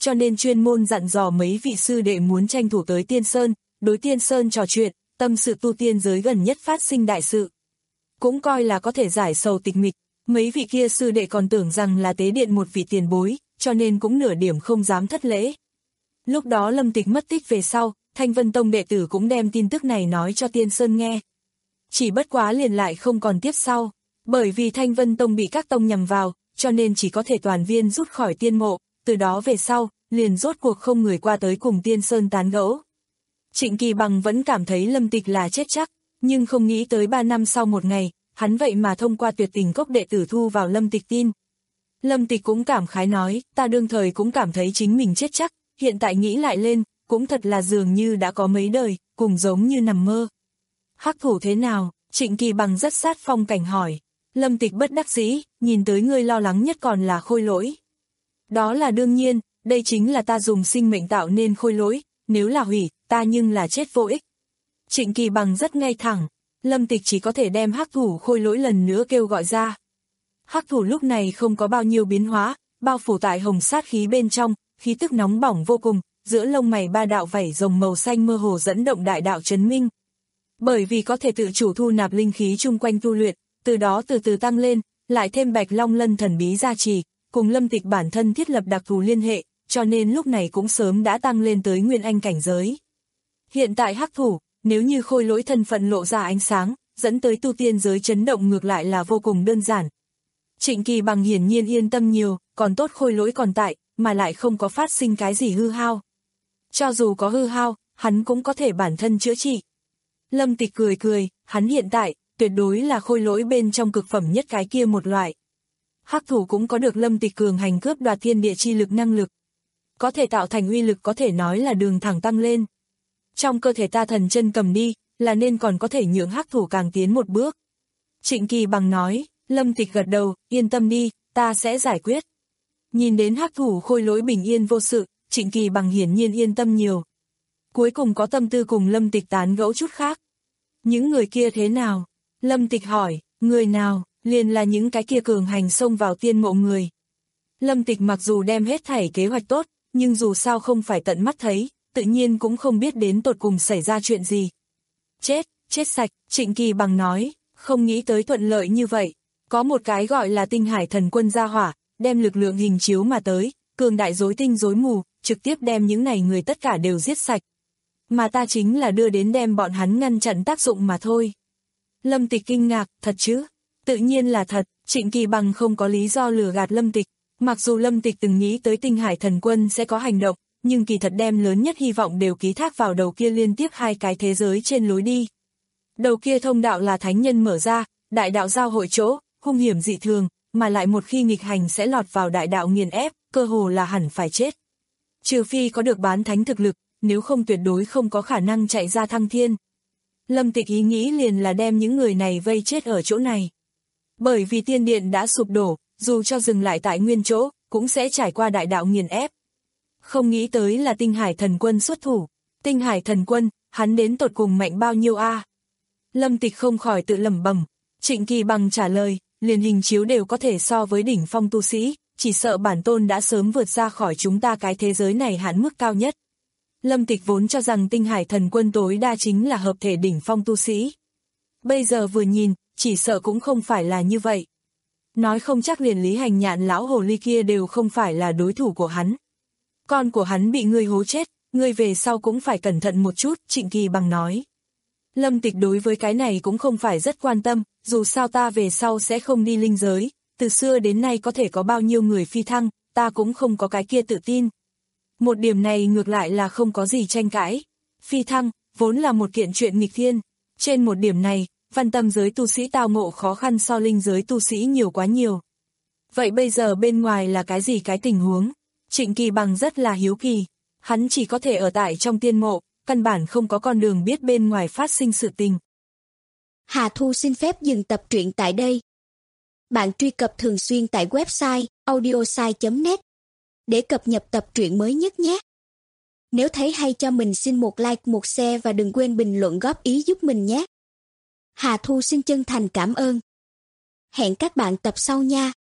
Speaker 2: cho nên chuyên môn dặn dò mấy vị sư đệ muốn tranh thủ tới Tiên Sơn, đối Tiên Sơn trò chuyện, tâm sự tu tiên giới gần nhất phát sinh đại sự. Cũng coi là có thể giải sầu tịch mịch, mấy vị kia sư đệ còn tưởng rằng là tế điện một vị tiền bối, cho nên cũng nửa điểm không dám thất lễ. Lúc đó Lâm Tịch mất tích về sau, Thanh Vân Tông đệ tử cũng đem tin tức này nói cho Tiên Sơn nghe. Chỉ bất quá liền lại không còn tiếp sau, bởi vì Thanh Vân Tông bị các tông nhằm vào, cho nên chỉ có thể toàn viên rút khỏi tiên mộ, từ đó về sau, liền rốt cuộc không người qua tới cùng Tiên Sơn tán gẫu. Trịnh Kỳ Bằng vẫn cảm thấy Lâm Tịch là chết chắc, nhưng không nghĩ tới ba năm sau một ngày, hắn vậy mà thông qua Tuyệt Tình Cốc đệ tử thu vào Lâm Tịch tin. Lâm Tịch cũng cảm khái nói, ta đương thời cũng cảm thấy chính mình chết chắc, hiện tại nghĩ lại lên, cũng thật là dường như đã có mấy đời, cùng giống như nằm mơ. Hắc thủ thế nào? Trịnh Kỳ Bằng rất sát phong cảnh hỏi. Lâm Tịch bất đắc dĩ, nhìn tới ngươi lo lắng nhất còn là khôi lỗi. Đó là đương nhiên, đây chính là ta dùng sinh mệnh tạo nên khôi lỗi, nếu là hủy, ta nhưng là chết vô ích. Trịnh Kỳ Bằng rất ngay thẳng, Lâm Tịch chỉ có thể đem hắc thủ khôi lỗi lần nữa kêu gọi ra. Hắc thủ lúc này không có bao nhiêu biến hóa, bao phủ tại hồng sát khí bên trong, khí tức nóng bỏng vô cùng, giữa lông mày ba đạo vảy rồng màu xanh mơ hồ dẫn động đại đạo chấn minh. Bởi vì có thể tự chủ thu nạp linh khí chung quanh tu luyện, từ đó từ từ tăng lên, lại thêm Bạch Long Lân thần bí gia trì, cùng Lâm Tịch bản thân thiết lập đặc thù liên hệ, cho nên lúc này cũng sớm đã tăng lên tới nguyên anh cảnh giới. Hiện tại hắc thủ, nếu như khôi lỗi thân phận lộ ra ánh sáng, dẫn tới tu tiên giới chấn động ngược lại là vô cùng đơn giản. Trịnh Kỳ Bằng hiển nhiên yên tâm nhiều, còn tốt khôi lỗi còn tại, mà lại không có phát sinh cái gì hư hao. Cho dù có hư hao, hắn cũng có thể bản thân chữa trị. Lâm Tịch cười cười, hắn hiện tại, tuyệt đối là khôi lỗi bên trong cực phẩm nhất cái kia một loại. Hắc thủ cũng có được Lâm Tịch cường hành cướp đoạt thiên địa chi lực năng lực. Có thể tạo thành uy lực có thể nói là đường thẳng tăng lên. Trong cơ thể ta thần chân cầm đi, là nên còn có thể nhượng hắc thủ càng tiến một bước. Trịnh Kỳ Bằng nói, Lâm Tịch gật đầu, yên tâm đi, ta sẽ giải quyết. Nhìn đến hắc thủ khôi lỗi bình yên vô sự, Trịnh Kỳ Bằng hiển nhiên yên tâm nhiều. Cuối cùng có tâm tư cùng Lâm Tịch tán gẫu chút khác. Những người kia thế nào? Lâm Tịch hỏi, người nào, liền là những cái kia cường hành xông vào tiên mộ người. Lâm Tịch mặc dù đem hết thảy kế hoạch tốt, nhưng dù sao không phải tận mắt thấy, tự nhiên cũng không biết đến tột cùng xảy ra chuyện gì. Chết, chết sạch, Trịnh Kỳ Bằng nói, không nghĩ tới thuận lợi như vậy. Có một cái gọi là Tinh Hải Thần Quân ra hỏa, đem lực lượng hình chiếu mà tới, cường đại rối tinh rối mù, trực tiếp đem những này người tất cả đều giết sạch. Mà ta chính là đưa đến đem bọn hắn ngăn chặn tác dụng mà thôi. Lâm Tịch kinh ngạc, thật chứ? Tự nhiên là thật, Trịnh Kỳ Bằng không có lý do lừa gạt Lâm Tịch. Mặc dù Lâm Tịch từng nghĩ tới Tinh Hải Thần Quân sẽ có hành động, nhưng kỳ thật đem lớn nhất hy vọng đều ký thác vào đầu kia liên tiếp hai cái thế giới trên lối đi. Đầu kia thông đạo là thánh nhân mở ra, đại đạo giao hội chỗ, hung hiểm dị thường, mà lại một khi nghịch hành sẽ lọt vào đại đạo nghiền ép, cơ hồ là hẳn phải chết. Trừ phi có được bán thánh thực lực, nếu không tuyệt đối không có khả năng chạy ra thăng thiên. Lâm Tịch ý nghĩ liền là đem những người này vây chết ở chỗ này. Bởi vì tiên điện đã sụp đổ, dù cho dừng lại tại nguyên chỗ, cũng sẽ trải qua đại đạo nghiền ép. Không nghĩ tới là Tinh Hải Thần Quân xuất thủ. Tinh Hải Thần Quân, hắn đến tột cùng mạnh bao nhiêu a? À? Lâm Tịch không khỏi tự lẩm bẩm. Trịnh Kỳ Bằng trả lời, liền hình chiếu đều có thể so với đỉnh phong tu sĩ, chỉ sợ bản tôn đã sớm vượt ra khỏi chúng ta cái thế giới này hạn mức cao nhất. Lâm Tịch vốn cho rằng Tinh Hải Thần Quân tối đa chính là hợp thể đỉnh phong tu sĩ. Bây giờ vừa nhìn, chỉ sợ cũng không phải là như vậy. Nói không chắc liền Lý Hành Nhạn lão hồ ly kia đều không phải là đối thủ của hắn. Con của hắn bị ngươi hố chết, ngươi về sau cũng phải cẩn thận một chút, Trịnh Kỳ Bằng nói. Lâm Tịch đối với cái này cũng không phải rất quan tâm, dù sao ta về sau sẽ không đi linh giới, từ xưa đến nay có thể có bao nhiêu người phi thăng, ta cũng không có cái kia tự tin. Một điểm này ngược lại là không có gì tranh cãi. Phi thăng, vốn là một kiện chuyện nghịch thiên. Trên một điểm này, văn tâm giới tu sĩ tao ngộ khó khăn so linh giới tu sĩ nhiều quá nhiều. Vậy bây giờ bên ngoài là cái gì cái tình huống? Trịnh Kỳ Bằng rất là hiếu kỳ. Hắn chỉ có thể ở tại trong tiên mộ, căn bản không có con đường biết bên ngoài phát sinh sự tình.
Speaker 3: Hà Thu xin phép dừng tập truyện tại đây. Bạn truy cập thường xuyên tại website audiosai chấm net để cập nhật tập truyện mới nhất nhé. Nếu thấy hay cho mình xin một like, một share và đừng quên bình luận góp ý giúp mình nhé. Hà Thu xin chân thành cảm ơn. Hẹn các bạn tập sau nha.